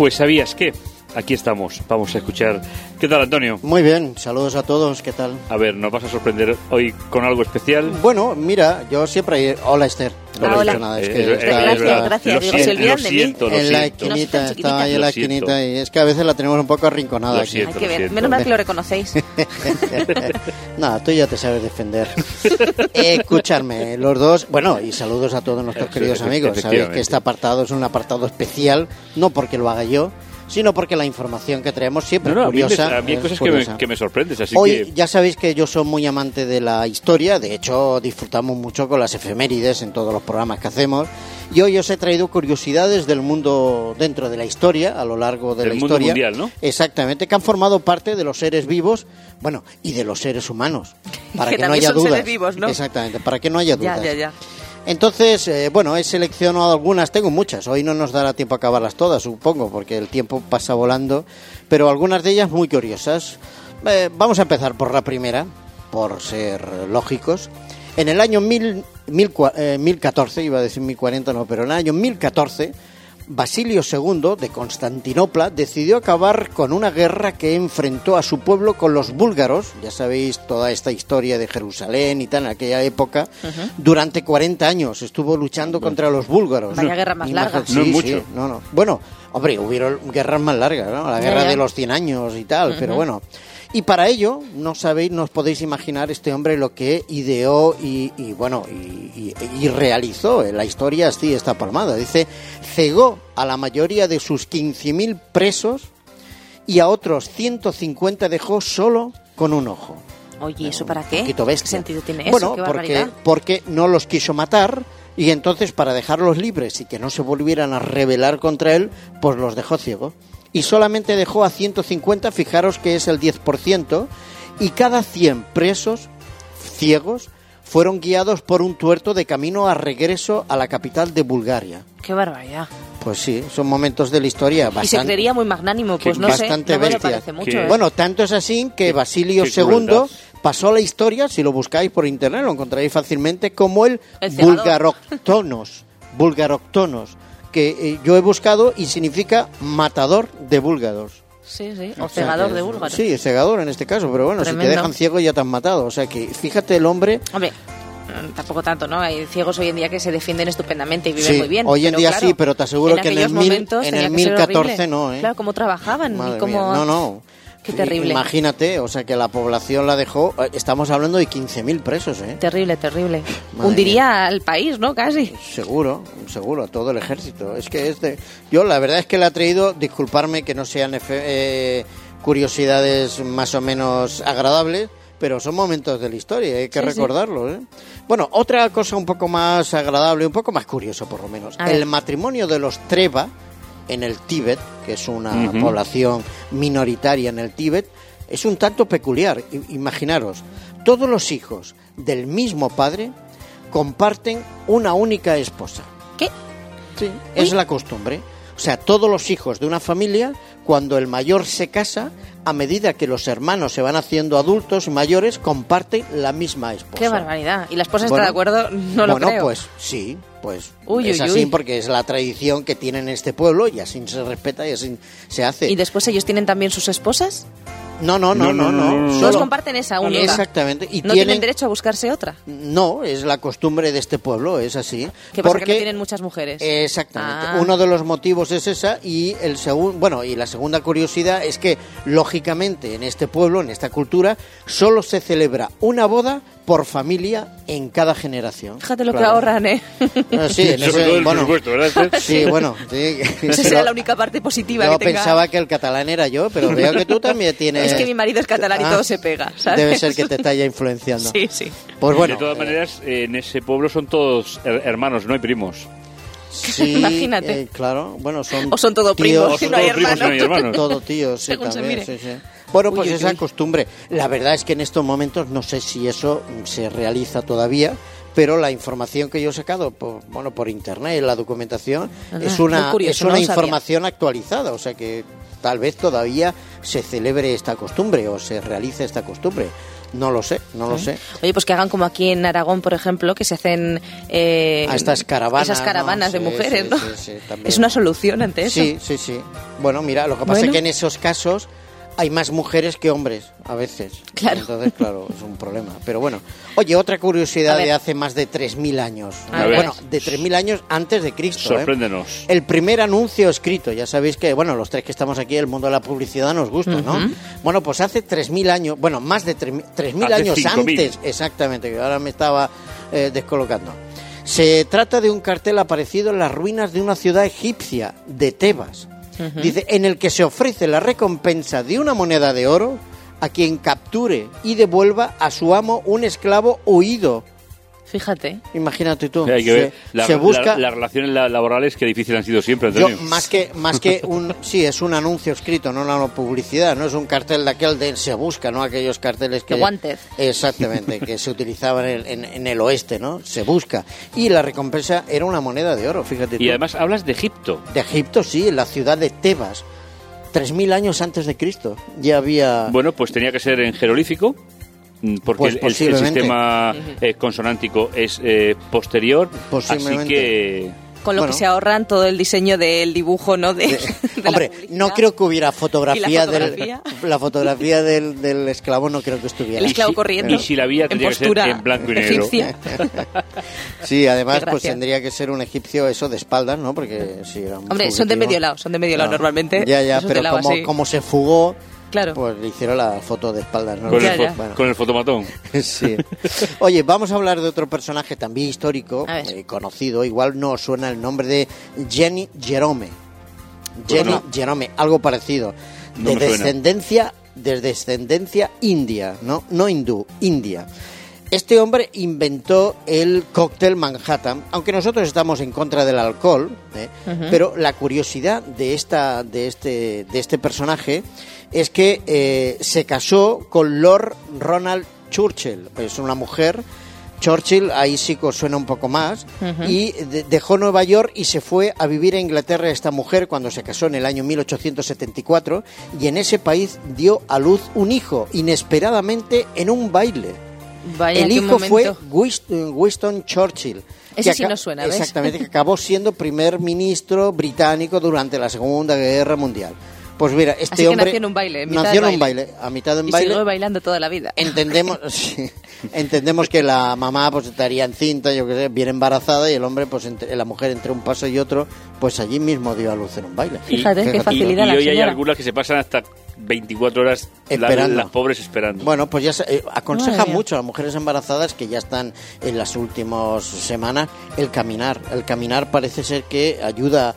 Pues ¿sabías qué? Aquí estamos, vamos a escuchar. ¿Qué tal, Antonio? Muy bien, saludos a todos, ¿qué tal? A ver, ¿nos vas a sorprender hoy con algo especial? Bueno, mira, yo siempre... Hola, Esther. No No he hola. dicho nada, es Eh, que eh, está- gracias, está- gracias. Lo Digo, siento, se olvidan lo de mí. siento, lo en la siento. esquinita, Nos hacen estaba ahí en la Lo siento. esquinita y es que a veces la tenemos un poco arrinconada Lo aquí. siento. Hay que ver. siento. Menos mal que lo reconocéis. Nada, tú ya te sabes defender. Eh, escuchadme, los dos, bueno, y saludos a todos nuestros Eso, queridos efe- amigos. Sabéis efectivamente. que este apartado es un apartado especial, no porque lo haga yo, sino porque la información que traemos siempre No, no, es a mí, me- curiosa. a mí hay es cosas que me, curiosa. que me sorprendes, así Hoy que... ya sabéis que yo soy muy amante de la historia, de hecho disfrutamos mucho con las efemérides en todos los programas que hacemos, y hoy os he traído curiosidades del mundo dentro de la historia, a lo largo de Del la mundo historia. mundial, ¿no? Exactamente, que han formado parte de los seres vivos, bueno, y de los seres humanos, para Que que, no también haya son dudas. seres vivos, ¿no? Exactamente, para que no haya Ya, dudas. ya, ya. Entonces, eh, bueno, he seleccionado algunas, tengo muchas, hoy no nos dará tiempo a acabarlas todas, supongo, porque el tiempo pasa volando, pero algunas de ellas muy curiosas. Eh, vamos a empezar por la primera, por ser lógicos. En el año mil, mil, cua- eh, mil catorce, iba a decir mil cuarenta, no, pero en el año mil catorce, Basilio segundo de Constantinopla decidió acabar con una guerra que enfrentó a su pueblo con los búlgaros, ya sabéis toda esta historia de Jerusalén y tal, en aquella época, durante cuarenta años estuvo luchando contra los búlgaros. Vaya guerra más Imagínate, larga. sí, No es sí, mucho. no, no. Bueno, hombre, hubieron guerras más largas, ¿no? La Ya, guerra ya. de los cien años y tal, pero bueno. Y para ello, no sabéis, no os podéis imaginar este hombre lo que ideó y, y bueno, y, y- y realizó. En la historia así está palmada. Dice, cegó a la mayoría de sus quince mil presos y a otros ciento cincuenta dejó solo con un ojo. Oye, ¿eso para qué? Un poquito ¿Qué bestia. sentido tiene eso? Bueno, ¿Qué porque, barbaridad? porque no los quiso matar y entonces para dejarlos libres y que no se volvieran a rebelar contra él, pues los dejó ciegos. Y solamente dejó a ciento cincuenta, fijaros que es el diez por ciento, y cada cien presos ciegos fueron guiados por un tuerto de camino a regreso a la capital de Bulgaria. Qué barbaridad. Pues sí, son momentos de la historia Y se bastante... creería muy magnánimo, pues que no sé, bastante no me lo bestia. parece mucho. Que- ¿eh? Bueno, tanto es así que Basilio qué segundo crueldad. pasó a la historia, si lo buscáis por internet lo encontraréis fácilmente, como el, El cegador. Bulgaroctonos, Bulgaroctonos, que eh, yo he buscado y significa matador de búlgaros. Sí, sí, o O sea cegador que- de búlgaros. Sí, cegador en este caso, pero bueno, si Tremendo. te dejan ciego ya te han matado. O sea que fíjate el hombre... Hombre, mm, tampoco tanto, ¿no? Hay ciegos hoy en día que se defienden estupendamente y viven Sí, muy bien. hoy en pero día claro, sí, pero te aseguro en que en aquellos el mil- momentos en tenía el que ser mil catorce horrible. no, ¿eh? Claro, cómo trabajaban Madre y cómo... mía, no, no. Qué terrible. Imagínate, o sea que la población la dejó... eh, Estamos hablando de quince mil presos, ¿eh? Terrible, terrible. Madre Hundiría al país, ¿no? Casi. Seguro, seguro, a todo el ejército. Es que es de... Yo la verdad es que le ha traído, disculparme que no sean efe- eh, curiosidades más o menos agradables, pero son momentos de la historia, hay que Sí, sí. recordarlo, ¿eh? Bueno, otra cosa un poco más agradable, un poco más curioso por lo menos. A ver. El matrimonio de los Treva en el Tíbet, que es una Ujú. población minoritaria en el Tíbet, es un tanto peculiar. I- Imaginaros, todos los hijos del mismo padre comparten una única esposa. ¿Qué? Sí, es la costumbre. O sea, todos los hijos de una familia, cuando el mayor se casa, a medida que los hermanos se van haciendo adultos y mayores, comparten la misma esposa. Qué barbaridad. ¿Y la esposa Bueno, está de acuerdo? No lo bueno, creo. pues sí, pues Uy, es uy, así uy. porque es la tradición que tienen en este pueblo y así se respeta y así se hace. ¿Y después ellos tienen también sus esposas? No, no, no, no, No, no, no. no, no, no. Todos Solo- comparten esa única. Exactamente. Y ¿No tienen derecho a buscarse otra? No, es la costumbre de este pueblo, es así. ¿Qué pasa, porque que no tienen muchas mujeres? Exactamente. Ah. Uno de los motivos es esa y el segundo, bueno, y la segunda curiosidad es que lógicamente en este pueblo, en esta cultura, solo se celebra una boda por familia en cada generación. Fíjate lo que Claro. ahorran, ¿eh? Ah, sí, en Sobre ese- todo el bueno, presupuesto, ¿verdad? Esther? sí, bueno, sí. Esa será la única parte positiva Yo que tenga. pensaba que el catalán era yo, pero veo que tú también tienes. Es que mi marido es catalán y Ah, todo se pega, ¿sabes? Debe ser que te está ya influenciando. Sí, sí. Pues bueno. de todas maneras, eh, en ese pueblo son todos her- hermanos, no hay primos. Sí, Imagínate. eh, claro, bueno, son O son todo tíos, primos, O son no hay todos primos y no hay hermanos. hermanos. todo tíos, sí, Según se también, mire. sí, sí. Bueno, Uy, pues uy, esa uy. costumbre. La verdad es que en estos momentos no sé si eso mm, se realiza todavía, pero la información que yo he sacado por, bueno, por internet, la documentación, Ah, es muy una curioso, es no una lo sabía. información actualizada, o sea que tal vez todavía se celebre esta costumbre o se realice esta costumbre. No lo sé, no lo sé. Oye, pues que hagan como aquí en Aragón, por ejemplo, que se hacen eh, a estas caravanas, esas caravanas ¿no? de Sí, mujeres, sí, ¿no? sí, sí, también. Es una solución ante eso. Sí, sí, sí. Bueno, mira, lo que pasa Bueno. es que en esos casos hay más mujeres que hombres, a veces. Claro. Entonces, claro, es un problema. Pero bueno. Oye, otra curiosidad A ver. de hace más de tres mil años. A ver. Bueno, de tres mil años antes de Cristo. Sorpréndenos. ¿eh? El primer anuncio escrito. Ya sabéis que, bueno, los tres que estamos aquí, el mundo de la publicidad nos gusta, ¿no? Ujú. Bueno, pues hace tres mil años, bueno, más de tres mil Hace años cinco mil. antes, exactamente, que ahora me estaba eh, descolocando. Se trata de un cartel aparecido en las ruinas de una ciudad egipcia, de Tebas. Uh-huh. Dice, en el que se ofrece la recompensa de una moneda de oro a quien capture y devuelva a su amo un esclavo huido. Fíjate. Imagínate tú. Hay que se, ver la, se busca... la, las relaciones laborales que difíciles han sido siempre, Yo, Antonio. más que más que un sí, es un anuncio escrito, no una publicidad, no es un cartel de aquel de se busca, no aquellos carteles que de Wanted. Exactamente, que se utilizaban en, en, en el oeste, ¿no? Se busca. Y la recompensa era una moneda de oro, fíjate tú. Y además hablas de Egipto. De Egipto, sí, en la ciudad de Tebas. Tres mil años antes de Cristo ya había... Bueno, pues tenía que ser en jeroglífico, porque Pues el, el posiblemente. sistema eh, consonántico es eh, posterior, Posiblemente. así que... Con lo Bueno. que se ahorran todo el diseño del dibujo, ¿no? De, De- de la Hombre, publicidad. no creo que hubiera fotografía, ¿Y la fotografía? del la fotografía del, del esclavo, no creo que estuviera. El esclavo si- corriendo. y si la había, en tendría que ser postura en blanco y negro. egipcia. Sí, además Qué pues gracia. tendría que ser un egipcio eso de espaldas, ¿no? Porque si era un Hombre, son de fugitivo. medio lado, son de medio lado No. normalmente. Ya, ya, Esos de pero lado como, así. como se fugó, Claro. pues le hicieron la foto de espaldas, ¿no? Con, Ya, el fo- ya. Bueno. con el fotomatón. Sí. Oye, vamos a hablar de otro personaje también histórico, A ver. eh, conocido. Igual no os suena el nombre de Jenny Jerome. Jenny no. Jerome, algo parecido. No de me suena. descendencia, de descendencia india, ¿no? No hindú, india. Este hombre inventó el cóctel Manhattan, aunque nosotros estamos en contra del alcohol, ¿eh? Ujú. Pero la curiosidad de esta, de este, de este personaje es que eh, se casó con Lord Ronald Churchill, es una mujer. Churchill, ahí sí que os suena un poco más, Ujú. y de- dejó Nueva York y se fue a vivir a Inglaterra esta mujer cuando se casó en el año mil ochocientos setenta y cuatro, y en ese país dio a luz un hijo, inesperadamente en un baile. Vaya, El qué hijo fue momento. Winston, Winston Churchill. Ese que sí aca- nos suena, ¿ves? Exactamente, que acabó siendo primer ministro británico durante la Segunda Guerra Mundial. Pues mira, este Así que hombre nació en un baile, en mitad nació del en un baile. baile, a mitad de un Y baile. siguió bailando toda la vida. Entendemos, sí, entendemos que la mamá pues estaría encinta, yo qué sé, bien embarazada, y el hombre, pues entre, la mujer entre un paso y otro, pues allí mismo dio a luz en un baile. Fíjate, qué Y, facilidad y la hoy hay señora. algunas que se pasan hasta veinticuatro horas la- Esperando. las pobres esperando. Bueno, pues ya se, eh, aconseja Madre mía. mucho a las mujeres embarazadas que ya están en las últimas semanas el caminar. El caminar parece ser que ayuda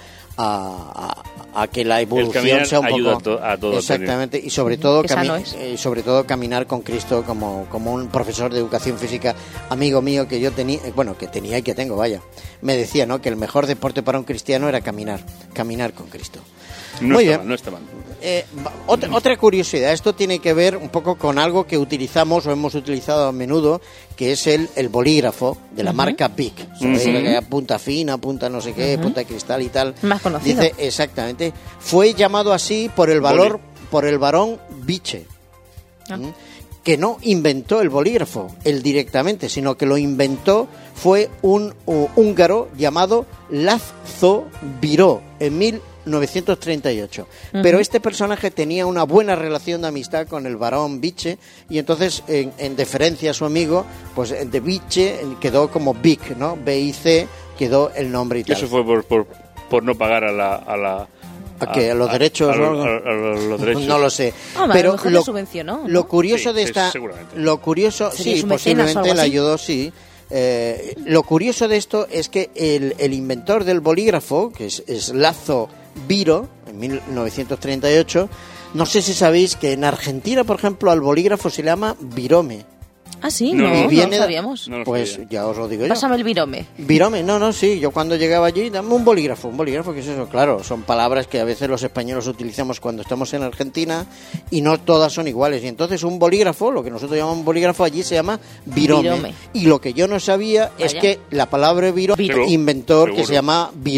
a, a, a que la evolución caminar sea un ayuda poco a to- a todo, exactamente, y sobre todo Qué sano cami- es. eh, y sobre todo caminar con Cristo como, como un profesor de educación física amigo mío que yo tenía, eh, bueno, que tenía y que tengo, vaya. Me decía, ¿no?, que el mejor deporte para un cristiano era caminar, caminar con Cristo. no Muy está bien. mal, no está mal. Eh, va- otra, otra curiosidad, esto tiene que ver un poco con algo que utilizamos o hemos utilizado a menudo, que es el, el bolígrafo de la marca Bic. ¿Sabéis? Ujú. Que punta fina, punta no sé qué, punta de cristal y tal. Más conocido. Dice, exactamente, fue llamado así por el valor, por el varón Biche. Ah. ¿Mm? Que no inventó el bolígrafo, él directamente, sino que lo inventó fue un uh, húngaro llamado László Biró en mil novecientos treinta y ocho. Pero este personaje tenía una buena relación de amistad con el varón Biche, y entonces, en, en deferencia a su amigo, pues de Biche quedó como Bic, ¿no? B I C quedó el nombre y Que tal. eso fue por, por, por no pagar a la... A la ¿A qué? ¿A los derechos a, o algo? a- a- a los derechos. No lo sé. Hombre, a lo pero mejor le subvencionó, ¿no? lo curioso Sí, de sí, esta, seguramente. lo curioso, ¿Sería sí, su mecenas o posiblemente algo le así? ayudó, sí. Eh, lo curioso de esto es que el, el inventor del bolígrafo, que es, es László Biró, en mil novecientos treinta y ocho, no sé si sabéis que en Argentina, por ejemplo, al bolígrafo se le llama virome. Ah, sí, No, no, no, no, Y viene- lo sabíamos. No lo Pues sabía. ya os lo digo yo. Pásame el virome. Virome, no, no, sí, yo cuando llegaba allí, dame un bolígrafo, un bolígrafo, ¿qué es eso? Claro, son palabras que a veces los españoles utilizamos cuando estamos en Argentina y no todas son iguales. Y entonces un bolígrafo, lo que nosotros llamamos bolígrafo allí se llama virome. Virome. Y lo que yo no sabía es Vaya. que la palabra viró Viró. inventor que Seguro. se llama viró.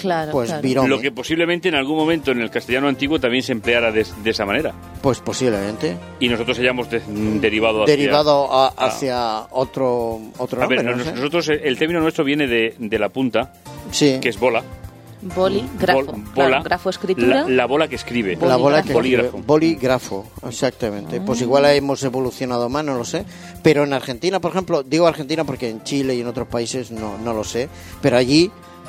Claro, pues claro. virome. Lo que posiblemente en algún momento en el castellano antiguo también se empleara de, de esa manera. Pues posiblemente. Y nosotros hayamos de, derivado hacia... Derivado a, hacia otro, otro A ver, nombre, no nos- sé. nosotros, el término nuestro viene de, de la punta, Sí. que es bola. Boli, grafo. Bol- Claro, bola, grafo, escritura. La, la bola que escribe. La bola que Bolígrafo. bolígrafo, exactamente. Pues igual hemos evolucionado más, no lo sé. Pero en Argentina, por ejemplo, digo Argentina porque en Chile y en otros países no, no lo sé. Pero allí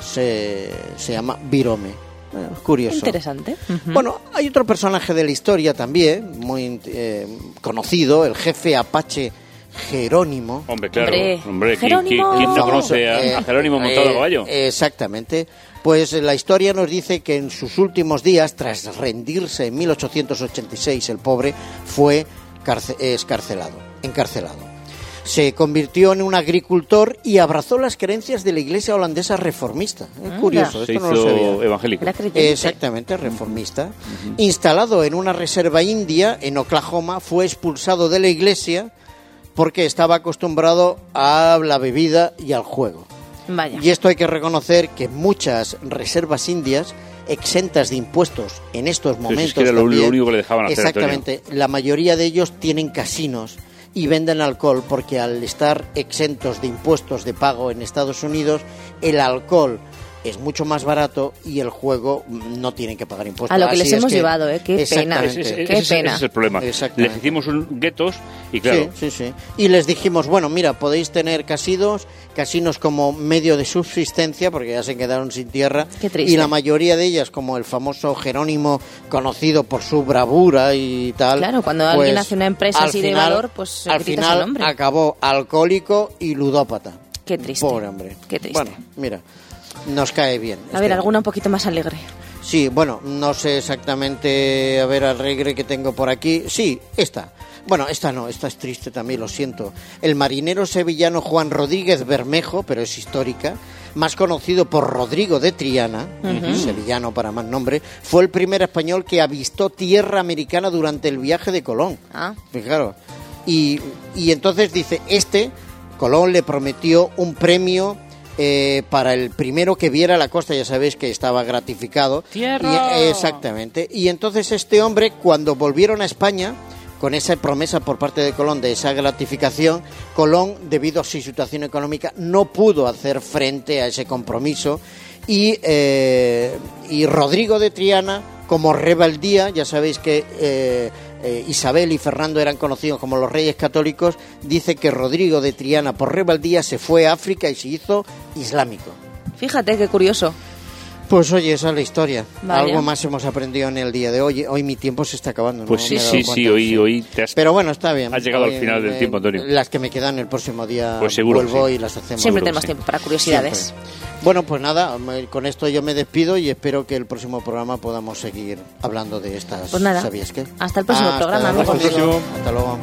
se, se llama virome. Bueno, es curioso. Interesante. Ujú. Bueno, hay otro personaje de la historia también, muy eh, conocido, el jefe apache Jerónimo. Hombre, claro. Hombre, Hombre, ¿quién, quién- Jerónimo. quién no Famoso, conoce a, eh, a Jerónimo montado eh, a caballo? Exactamente. Pues eh, la historia nos dice que en sus últimos días, tras rendirse en mil ochocientos ochenta y seis, el pobre fue carce- escarcelado, encarcelado. Se convirtió en un agricultor y abrazó las creencias de la iglesia holandesa reformista. Es Anda. curioso, Se esto no lo hizo sabía. evangélico. Era creyente. Exactamente, reformista. Instalado en una reserva india en Oklahoma, fue expulsado de la iglesia porque estaba acostumbrado a la bebida y al juego. Vaya. Y esto hay que reconocer que muchas reservas indias exentas de impuestos en estos Pero si momentos es que era lo, también, lo único que le dejaban hacer, exactamente, la mayoría de ellos tienen casinos y venden alcohol porque al estar exentos de impuestos de pago en Estados Unidos, el alcohol es mucho más barato y el juego no tienen que pagar impuestos. A lo que Así les es hemos que- llevado, ¿eh? Qué pena. Exactamente. Ese, ese- Qué ese- pena. ese es el problema. Exactamente. Les hicimos un guetos y claro, Sí, sí, sí. Y les dijimos, bueno, mira, podéis tener casinos, casinos como medio de subsistencia, porque ya se quedaron sin tierra. Qué triste. Y la mayoría de ellas, como el famoso Jerónimo, conocido por su bravura y tal. Claro, cuando pues, alguien hace una empresa al así de final- valor, pues se al grita su final nombre. acabó alcohólico y ludópata. Qué triste. Pobre hombre. Qué triste. Bueno, mira, nos cae bien. A este ver, hombre. alguna un poquito más alegre. Sí, bueno, no sé exactamente, a ver, alegre que tengo por aquí. Sí, esta. Bueno, esta no, esta es triste también, lo siento. El marinero sevillano Juan Rodríguez Bermejo, pero es histórica, más conocido por Rodrigo de Triana, sevillano para más nombre, fue el primer español que avistó tierra americana durante el viaje de Colón. Ah. Fijaros. Y, y entonces dice, este, Colón le prometió un premio eh, para el primero que viera la costa, ya sabéis que estaba gratificado. ¡Tierra! Y- exactamente. Y entonces este hombre, cuando volvieron a España, con esa promesa por parte de Colón de esa gratificación, Colón, debido a su situación económica, no pudo hacer frente a ese compromiso y, eh, y Rodrigo de Triana, como rebeldía, ya sabéis que eh, eh, Isabel y Fernando eran conocidos como los reyes católicos, dice que Rodrigo de Triana, por rebeldía, se fue a África y se hizo islámico. Fíjate, qué curioso. Pues oye, esa es la historia. Vaya. Algo más hemos aprendido en el día de hoy. Hoy mi tiempo se está acabando. pues ¿no? sí, Me he dado sí, cuenta, sí, hoy, hoy te has... Pero bueno, está bien. Has llegado al Hoy, final del eh, tiempo, Antonio. Las que me quedan el próximo día Pues seguro que vuelvo sí. y las hacemos. Siempre Seguro tenemos que sí. tiempo para curiosidades. Siempre. Bueno, pues nada, me- con esto yo me despido y espero que el próximo programa podamos seguir hablando de estas. Pues nada, ¿Sabías qué? hasta el próximo programa, luego, amigos. amigo. Hasta luego.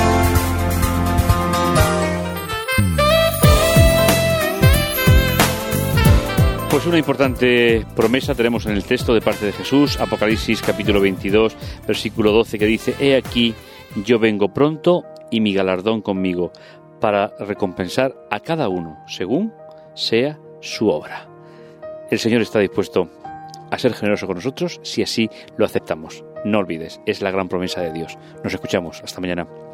Pues una importante promesa tenemos en el texto de parte de Jesús, Apocalipsis capítulo veintidós, versículo doce, que dice: He aquí, yo vengo pronto y mi galardón conmigo, para recompensar a cada uno según sea su obra. El Señor está dispuesto a ser generoso con nosotros si así lo aceptamos. No olvides, es la gran promesa de Dios. Nos escuchamos. Hasta mañana.